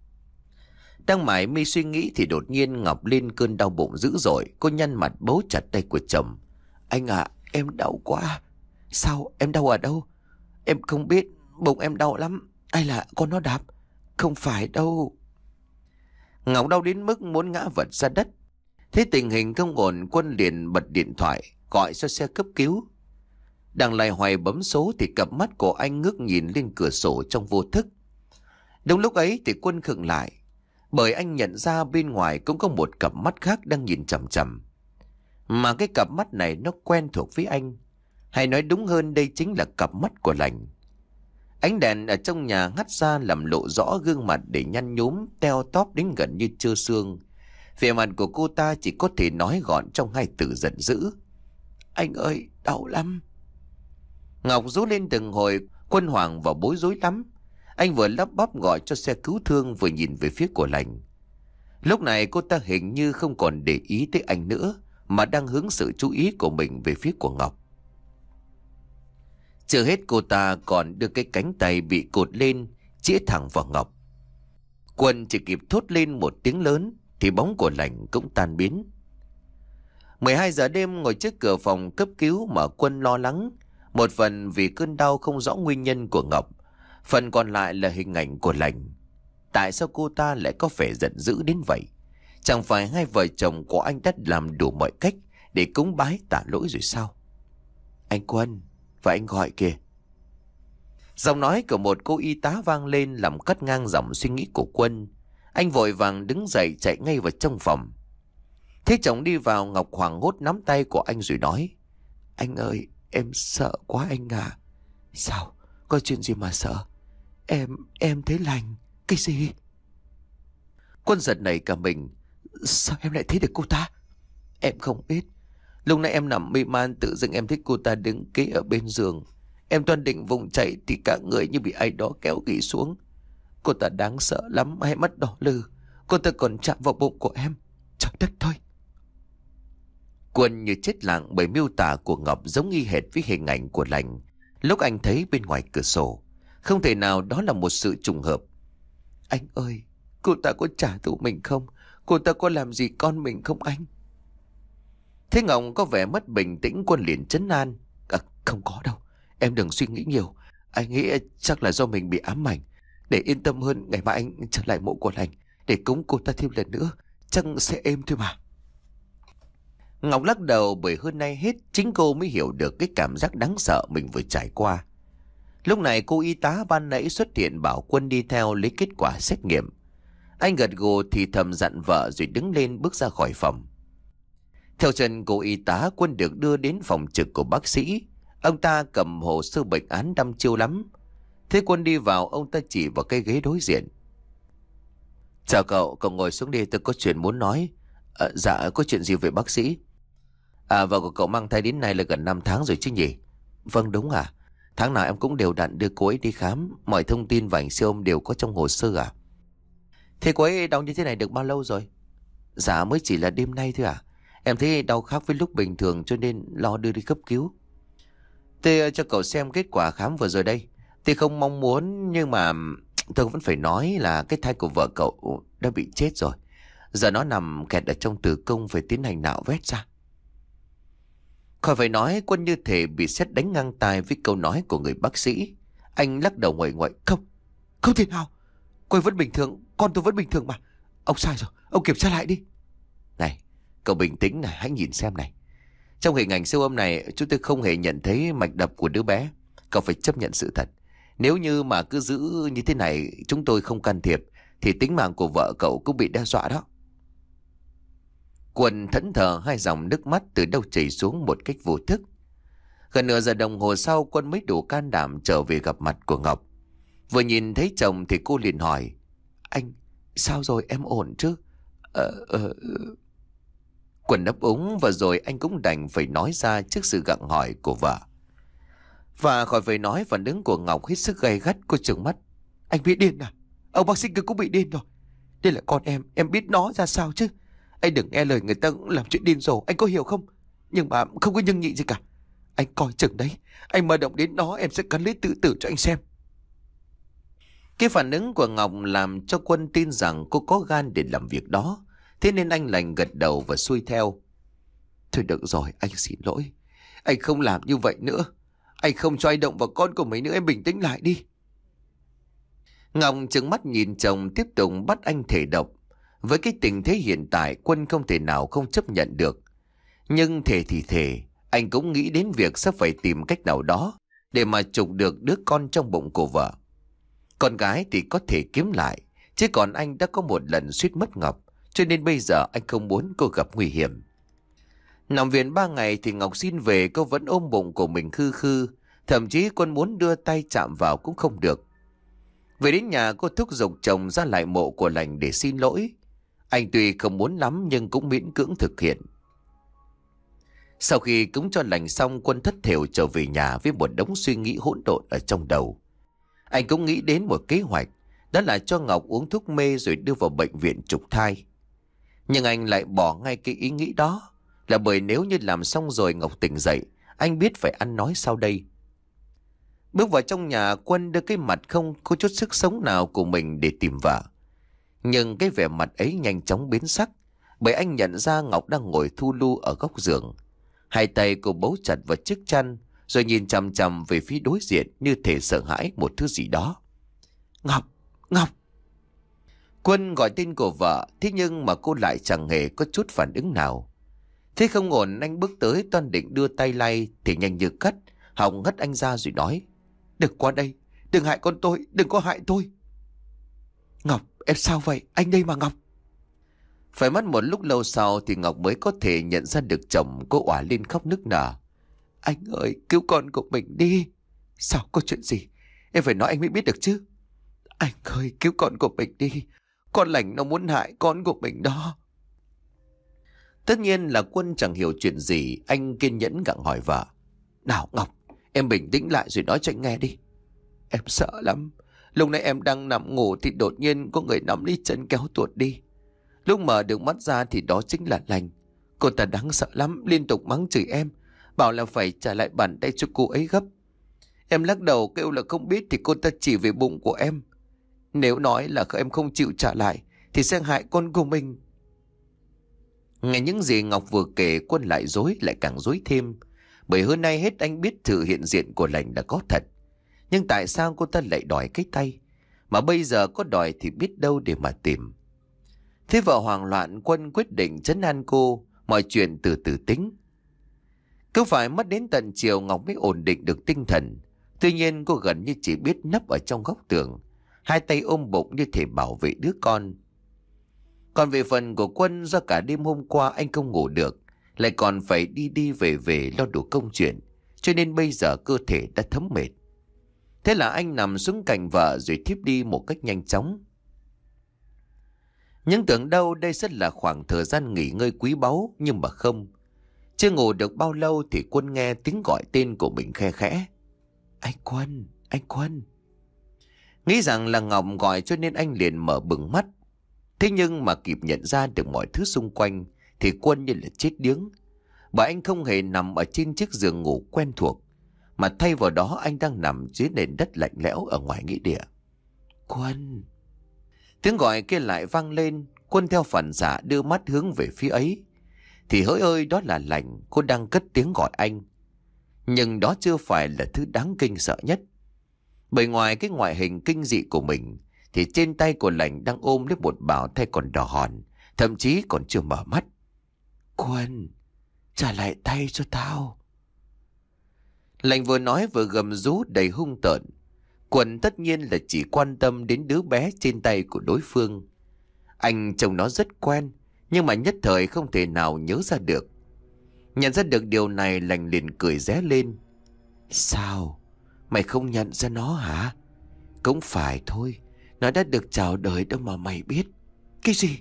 Đang mải mi suy nghĩ thì đột nhiên Ngọc lên cơn đau bụng dữ dội. Cô nhăn mặt bấu chặt tay của chồng. Anh ạ, à, em đau quá. Sao, em đau ở đâu? Em không biết, bụng em đau lắm. Hay là con nó đạp? Không phải đâu. Ngọc đau đến mức muốn ngã vật ra đất. Thấy tình hình không ổn, Quân liền bật điện thoại gọi cho xe cấp cứu. Đang loay hoay bấm số thì cặp mắt của anh ngước nhìn lên cửa sổ trong vô thức. Đúng lúc ấy thì Quân khựng lại, bởi anh nhận ra bên ngoài cũng có một cặp mắt khác đang nhìn chằm chằm. Mà cái cặp mắt này nó quen thuộc với anh. Hay nói đúng hơn, đây chính là cặp mắt của Lành. Ánh đèn ở trong nhà hắt ra làm lộ rõ gương mặt để nhăn nhúm, teo tóp đến gần như trơ xương. Vẻ mặt của cô ta chỉ có thể nói gọn trong hai từ giận dữ. Anh ơi, đau lắm. Ngọc rú lên từng hồi. Quân hoảng và bối rối lắm. Anh vừa lắp bắp gọi cho xe cứu thương, vừa nhìn về phía của Lành. Lúc này cô ta hình như không còn để ý tới anh nữa, mà đang hướng sự chú ý của mình về phía của Ngọc. Chưa hết, cô ta còn đưa cái cánh tay bị cột lên chĩa thẳng vào Ngọc. Quân chỉ kịp thốt lên một tiếng lớn thì bóng của Lành cũng tan biến. mười hai giờ đêm, ngồi trước cửa phòng cấp cứu mà Quân lo lắng. Một phần vì cơn đau không rõ nguyên nhân của Ngọc, phần còn lại là hình ảnh của Lành. Tại sao cô ta lại có vẻ giận dữ đến vậy? Chẳng phải hai vợ chồng của anh đã làm đủ mọi cách để cúng bái tạ lỗi rồi sao? Anh Quân, và anh gọi kìa. Giọng nói của một cô y tá vang lên làm cắt ngang dòng suy nghĩ của Quân. Anh vội vàng đứng dậy chạy ngay vào trong phòng. Thế chồng đi vào, Ngọc hoảng hốt nắm tay của anh rồi nói. Anh ơi, em sợ quá anh à. Sao? Có chuyện gì mà sợ? Em, em thấy Lành. Cái gì? Quân giật nảy cả mình. Sao em lại thấy được cô ta? Em không biết. Lúc nãy em nằm mê man, tự dưng em thấy cô ta đứng kế ở bên giường. Em toan định vùng chạy thì cả người như bị ai đó kéo gỉ xuống. Cô ta đáng sợ lắm, hai mắt đỏ lừ. Cô ta còn chạm vào bụng của em. Trời đất thôi. Quân như chết lặng bởi miêu tả của Ngọc giống y hệt với hình ảnh của Lành lúc anh thấy bên ngoài cửa sổ. Không thể nào đó là một sự trùng hợp. Anh ơi, cô ta có trả thù mình không? Cô ta có làm gì con mình không anh? Thế Ngọc có vẻ mất bình tĩnh. Quân liền trấn an. À, không có đâu. Em đừng suy nghĩ nhiều. Anh nghĩ chắc là do mình bị ám ảnh. Để yên tâm hơn, ngày mai anh trở lại mộ của Lành để cúng cô ta thêm lần nữa. Chắc sẽ êm thôi mà. Ngọc lắc đầu, bởi hơn nay hết chính cô mới hiểu được cái cảm giác đáng sợ mình vừa trải qua. Lúc này cô y tá ban nãy xuất hiện bảo Quân đi theo lấy kết quả xét nghiệm. Anh gật gù thì thầm dặn vợ rồi đứng lên bước ra khỏi phòng. Theo chân cô y tá, Quân được đưa đến phòng trực của bác sĩ. Ông ta cầm hồ sơ bệnh án đăm chiêu lắm. Thế Quân đi vào, ông ta chỉ vào cái ghế đối diện. Chào cậu, cậu ngồi xuống đi, tôi có chuyện muốn nói. À, dạ, có chuyện gì vậy bác sĩ? À, vợ của cậu mang thai đến nay là gần năm tháng rồi chứ nhỉ? Vâng, đúng à? Tháng nào em cũng đều đặn đưa cô ấy đi khám. Mọi thông tin và ảnh siêu âm đều có trong hồ sơ à? Thế cô ấy đau như thế này được bao lâu rồi? Dạ, mới chỉ là đêm nay thôi à. Em thấy đau khác với lúc bình thường cho nên lo đưa đi cấp cứu. Thế cho cậu xem kết quả khám vừa rồi đây. Thì không mong muốn nhưng mà tôi vẫn phải nói là cái thai của vợ cậu đã bị chết rồi. Giờ nó nằm kẹt ở trong tử cung, phải tiến hành nạo vét ra. Khỏi phải nói, Quân như thể bị sét đánh ngang tai với câu nói của người bác sĩ. Anh lắc đầu nguậy nguậy. Không, không thể nào. Cô ấy vẫn bình thường, con tôi vẫn bình thường mà. Ông sai rồi, ông kiểm tra lại đi. Này, cậu bình tĩnh này, hãy nhìn xem này. Trong hình ảnh siêu âm này chúng tôi không hề nhận thấy mạch đập của đứa bé. Cậu phải chấp nhận sự thật. Nếu như mà cứ giữ như thế này chúng tôi không can thiệp thì tính mạng của vợ cậu cũng bị đe dọa đó. Quân thẫn thờ, hai dòng nước mắt từ đâu chảy xuống một cách vô thức. Gần nửa giờ đồng hồ sau, Quân mới đủ can đảm trở về gặp mặt của Ngọc. Vừa nhìn thấy chồng thì cô liền hỏi: Anh, sao rồi, em ổn chứ? Ờ, ờ... Quân đáp úng và rồi anh cũng đành phải nói ra trước sự gặng hỏi của vợ. Và khỏi phải nói, phản ứng của Ngọc hết sức gay gắt. Cô trừng mắt: Anh bị điên à? Ông bác sĩ kia cũng bị điên rồi. Đây là con em, em biết nó ra sao chứ? Anh đừng nghe lời người ta làm chuyện điên rồ, anh có hiểu không? Nhưng mà không có nhưng nhị gì cả. Anh coi chừng đấy, anh mà động đến nó em sẽ cắn lấy tự tử cho anh xem. Cái phản ứng của Ngọc làm cho Quân tin rằng cô có gan để làm việc đó. Thế nên anh lành gật đầu và xuôi theo. Thôi được rồi, anh xin lỗi. Anh không làm như vậy nữa. Anh không cho ai động vào con của mấy nữa, em bình tĩnh lại đi. Ngọc trừng mắt nhìn chồng tiếp tục bắt anh thể độc. Với cái tình thế hiện tại, Quân không thể nào không chấp nhận được. Nhưng thể thì thể, anh cũng nghĩ đến việc sẽ phải tìm cách nào đó để mà trục được đứa con trong bụng của vợ. Con gái thì có thể kiếm lại, chứ còn anh đã có một lần suýt mất Ngọc, cho nên bây giờ anh không muốn cô gặp nguy hiểm. Nằm viện ba ngày thì Ngọc xin về, cô vẫn ôm bụng của mình khư khư. Thậm chí Quân muốn đưa tay chạm vào cũng không được. Về đến nhà, cô thúc giục chồng ra lại mộ của lành để xin lỗi. Anh tuy không muốn lắm nhưng cũng miễn cưỡng thực hiện. Sau khi cúng cho lành xong, Quân thất thểu trở về nhà với một đống suy nghĩ hỗn độn ở trong đầu. Anh cũng nghĩ đến một kế hoạch, đó là cho Ngọc uống thuốc mê rồi đưa vào bệnh viện trục thai. Nhưng anh lại bỏ ngay cái ý nghĩ đó, là bởi nếu như làm xong rồi Ngọc tỉnh dậy, anh biết phải ăn nói sau đây. Bước vào trong nhà, Quân đưa cái mặt không có chút sức sống nào của mình để tìm vợ. Nhưng cái vẻ mặt ấy nhanh chóng biến sắc, bởi anh nhận ra Ngọc đang ngồi thu lu ở góc giường. Hai tay cô bấu chặt vào chiếc chăn, rồi nhìn chằm chằm về phía đối diện như thể sợ hãi một thứ gì đó. Ngọc, Ngọc. Quân gọi tên của vợ, thế nhưng mà cô lại chẳng hề có chút phản ứng nào. Thế không ổn, anh bước tới toan định đưa tay lay thì nhanh như cắt, hòng ngất anh ra rồi nói: Đừng qua đây, đừng hại con tôi, đừng có hại tôi. Ngọc, em sao vậy? Anh đây mà Ngọc. Phải mất một lúc lâu sau thì Ngọc mới có thể nhận ra được chồng. Cô òa lên khóc nức nở: Anh ơi, cứu con của mình đi. Sao, có chuyện gì? Em phải nói anh mới biết được chứ. Anh ơi, cứu con của mình đi. Con lành nó muốn hại con của mình đó. Tất nhiên là Quân chẳng hiểu chuyện gì. Anh kiên nhẫn gặng hỏi vợ: Nào Ngọc, em bình tĩnh lại rồi nói cho anh nghe đi. Em sợ lắm. Lúc nãy em đang nằm ngủ thì đột nhiên có người nắm lấy chân kéo tuột đi. Lúc mở được mắt ra thì đó chính là Lành. Cô ta đáng sợ lắm, liên tục mắng chửi em, bảo là phải trả lại bàn tay cho cô ấy gấp. Em lắc đầu kêu là không biết thì cô ta chỉ về bụng của em. Nếu nói là em không chịu trả lại thì sẽ hại con của mình. Nghe những gì Ngọc vừa kể, Quân lại dối, lại càng dối thêm. Bởi hôm nay hết anh biết sự hiện diện của Lành đã có thật. Nhưng tại sao cô ta lại đòi cái tay? Mà bây giờ có đòi thì biết đâu để mà tìm. Thế vợ hoảng loạn, Quân quyết định trấn an cô, mọi chuyện từ từ tính. Cứ phải mất đến tận chiều Ngọc mới ổn định được tinh thần. Tuy nhiên cô gần như chỉ biết nấp ở trong góc tường, hai tay ôm bụng như thể bảo vệ đứa con. Còn về phần của Quân, do cả đêm hôm qua anh không ngủ được, lại còn phải đi đi về về lo đủ công chuyện, cho nên bây giờ cơ thể đã thấm mệt. Thế là anh nằm xuống cạnh vợ rồi thiếp đi một cách nhanh chóng. Nhưng tưởng đâu đây sẽ là khoảng thời gian nghỉ ngơi quý báu, nhưng mà không. Chưa ngủ được bao lâu thì Quân nghe tiếng gọi tên của mình khe khẽ. Anh Quân, anh Quân. Nghĩ rằng là Ngọc gọi cho nên anh liền mở bừng mắt. Thế nhưng mà kịp nhận ra được mọi thứ xung quanh thì Quân như là chết điếng. Bởi anh không hề nằm ở trên chiếc giường ngủ quen thuộc, mà thay vào đó anh đang nằm dưới nền đất lạnh lẽo ở ngoài nghĩa địa. Quân. Tiếng gọi kia lại vang lên. Quân theo phản xạ đưa mắt hướng về phía ấy. Thì hỡi ơi, đó là Lành. Cô đang cất tiếng gọi anh. Nhưng đó chưa phải là thứ đáng kinh sợ nhất. Bởi ngoài cái ngoại hình kinh dị của mình thì trên tay của Lành đang ôm lấy một bào thai còn đỏ hòn, thậm chí còn chưa mở mắt. Quân, trả lại tay cho tao. Lành vừa nói vừa gầm rú đầy hung tợn. Quân tất nhiên là chỉ quan tâm đến đứa bé trên tay của đối phương. Anh trông nó rất quen, nhưng mà nhất thời không thể nào nhớ ra được. Nhận ra được điều này, Lành liền cười ré lên. Sao? Mày không nhận ra nó hả? Cũng phải thôi, nó đã được chào đời đâu mà mày biết. Cái gì?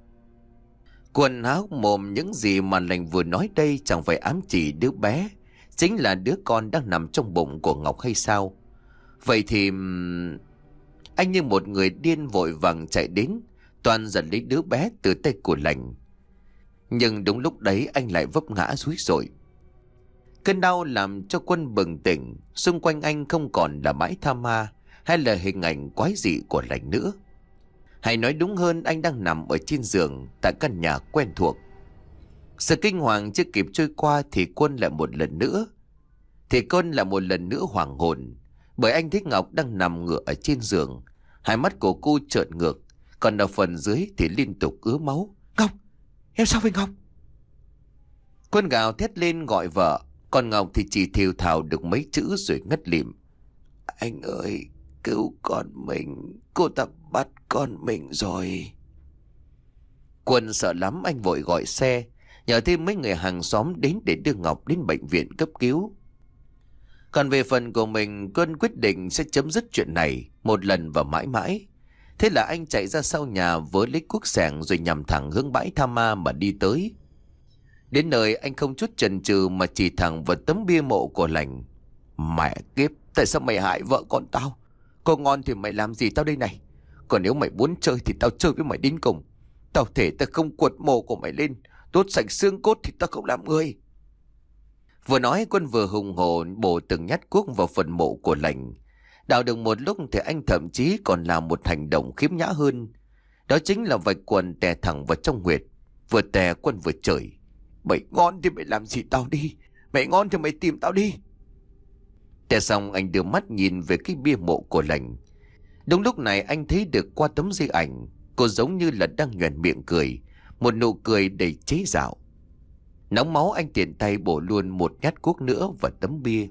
Quân há hốc mồm, những gì mà Lành vừa nói đây chẳng phải ám chỉ đứa bé chính là đứa con đang nằm trong bụng của Ngọc hay sao? Vậy thì anh như một người điên vội vàng chạy đến, toàn giật lấy đứa bé từ tay của Lành. Nhưng đúng lúc đấy anh lại vấp ngã rúi rọi. Cơn đau làm cho Quân bừng tỉnh. Xung quanh anh không còn là bãi tha ma hay là hình ảnh quái dị của Lành nữa. Hay nói đúng hơn, anh đang nằm ở trên giường tại căn nhà quen thuộc. Sự kinh hoàng chưa kịp trôi qua thì Quân lại một lần nữa Thì Quân lại một lần nữa hoảng hồn, bởi anh thấy Ngọc đang nằm ngửa ở trên giường. Hai mắt của cô trợn ngược, còn ở phần dưới thì liên tục ứa máu. Ngọc, em sao vậy Ngọc? Quân gào thét lên gọi vợ, còn Ngọc thì chỉ thều thào được mấy chữ rồi ngất lịm. Anh ơi, cứu con mình, cô ta bắt con mình rồi. Quân sợ lắm, anh vội gọi xe, nhờ thêm mấy người hàng xóm đến để đưa Ngọc đến bệnh viện cấp cứu. Còn về phần của mình, Quân quyết định sẽ chấm dứt chuyện này một lần và mãi mãi. Thế là anh chạy ra sau nhà với lấy cuốc xẻng rồi nhằm thẳng hướng bãi tha ma mà đi tới. Đến nơi anh không chút chần chừ mà chỉ thẳng vào tấm bia mộ của Lành. Mẹ kiếp, tại sao mày hại vợ con tao? Cô ngon thì mày làm gì tao đây này? Còn nếu mày muốn chơi thì tao chơi với mày đến cùng. Tao thể tao không quật mộ của mày lên, đốt sạch xương cốt thì tao không làm người. Vừa nói, Quân vừa hùng hổ bổ từng nhát cuốc vào phần mộ của Lành. Đào được một lúc thì anh thậm chí còn làm một hành động khiếm nhã hơn. Đó chính là vạch quần tè thẳng vào trong huyệt. Vừa tè, Quân vừa chửi. Mày ngon thì mày làm gì tao đi? Mày ngon thì mày tìm tao đi. Tè xong, anh đưa mắt nhìn về cái bia mộ của Lành. Đúng lúc này anh thấy được qua tấm di ảnh, cô giống như là đang nhoẻn miệng cười, một nụ cười đầy chế giảo. Nóng máu, anh tiện tay bổ luôn một nhát cuốc nữa vào tấm bia.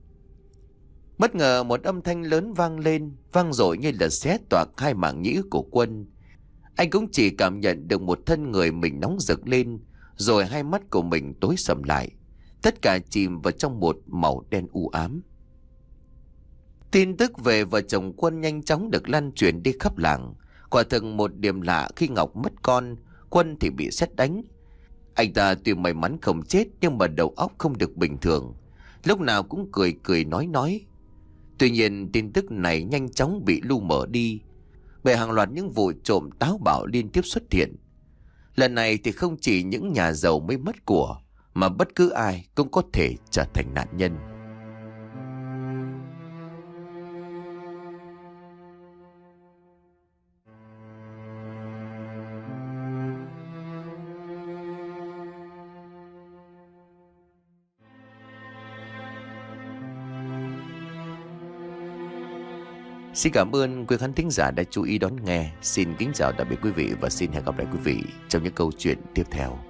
Bất ngờ một âm thanh lớn vang lên, vang dội như là xé toạc hai mảng nhĩ của Quân. Anh cũng chỉ cảm nhận được một thân người mình nóng rực lên, rồi hai mắt của mình tối sầm lại, tất cả chìm vào trong một màu đen u ám. Tin tức về vợ chồng Quân nhanh chóng được lan truyền đi khắp làng. Quả thực một điểm lạ, khi Ngọc mất con, Quân thì bị sét đánh. Anh ta tuy may mắn không chết, nhưng mà đầu óc không được bình thường, lúc nào cũng cười cười nói nói. Tuy nhiên tin tức này nhanh chóng bị lu mờ đi, bởi hàng loạt những vụ trộm táo bạo liên tiếp xuất hiện. Lần này thì không chỉ những nhà giàu mới mất của, mà bất cứ ai cũng có thể trở thành nạn nhân. Xin cảm ơn quý khán thính giả đã chú ý đón nghe. Xin kính chào tạm biệt quý vị và xin hẹn gặp lại quý vị trong những câu chuyện tiếp theo.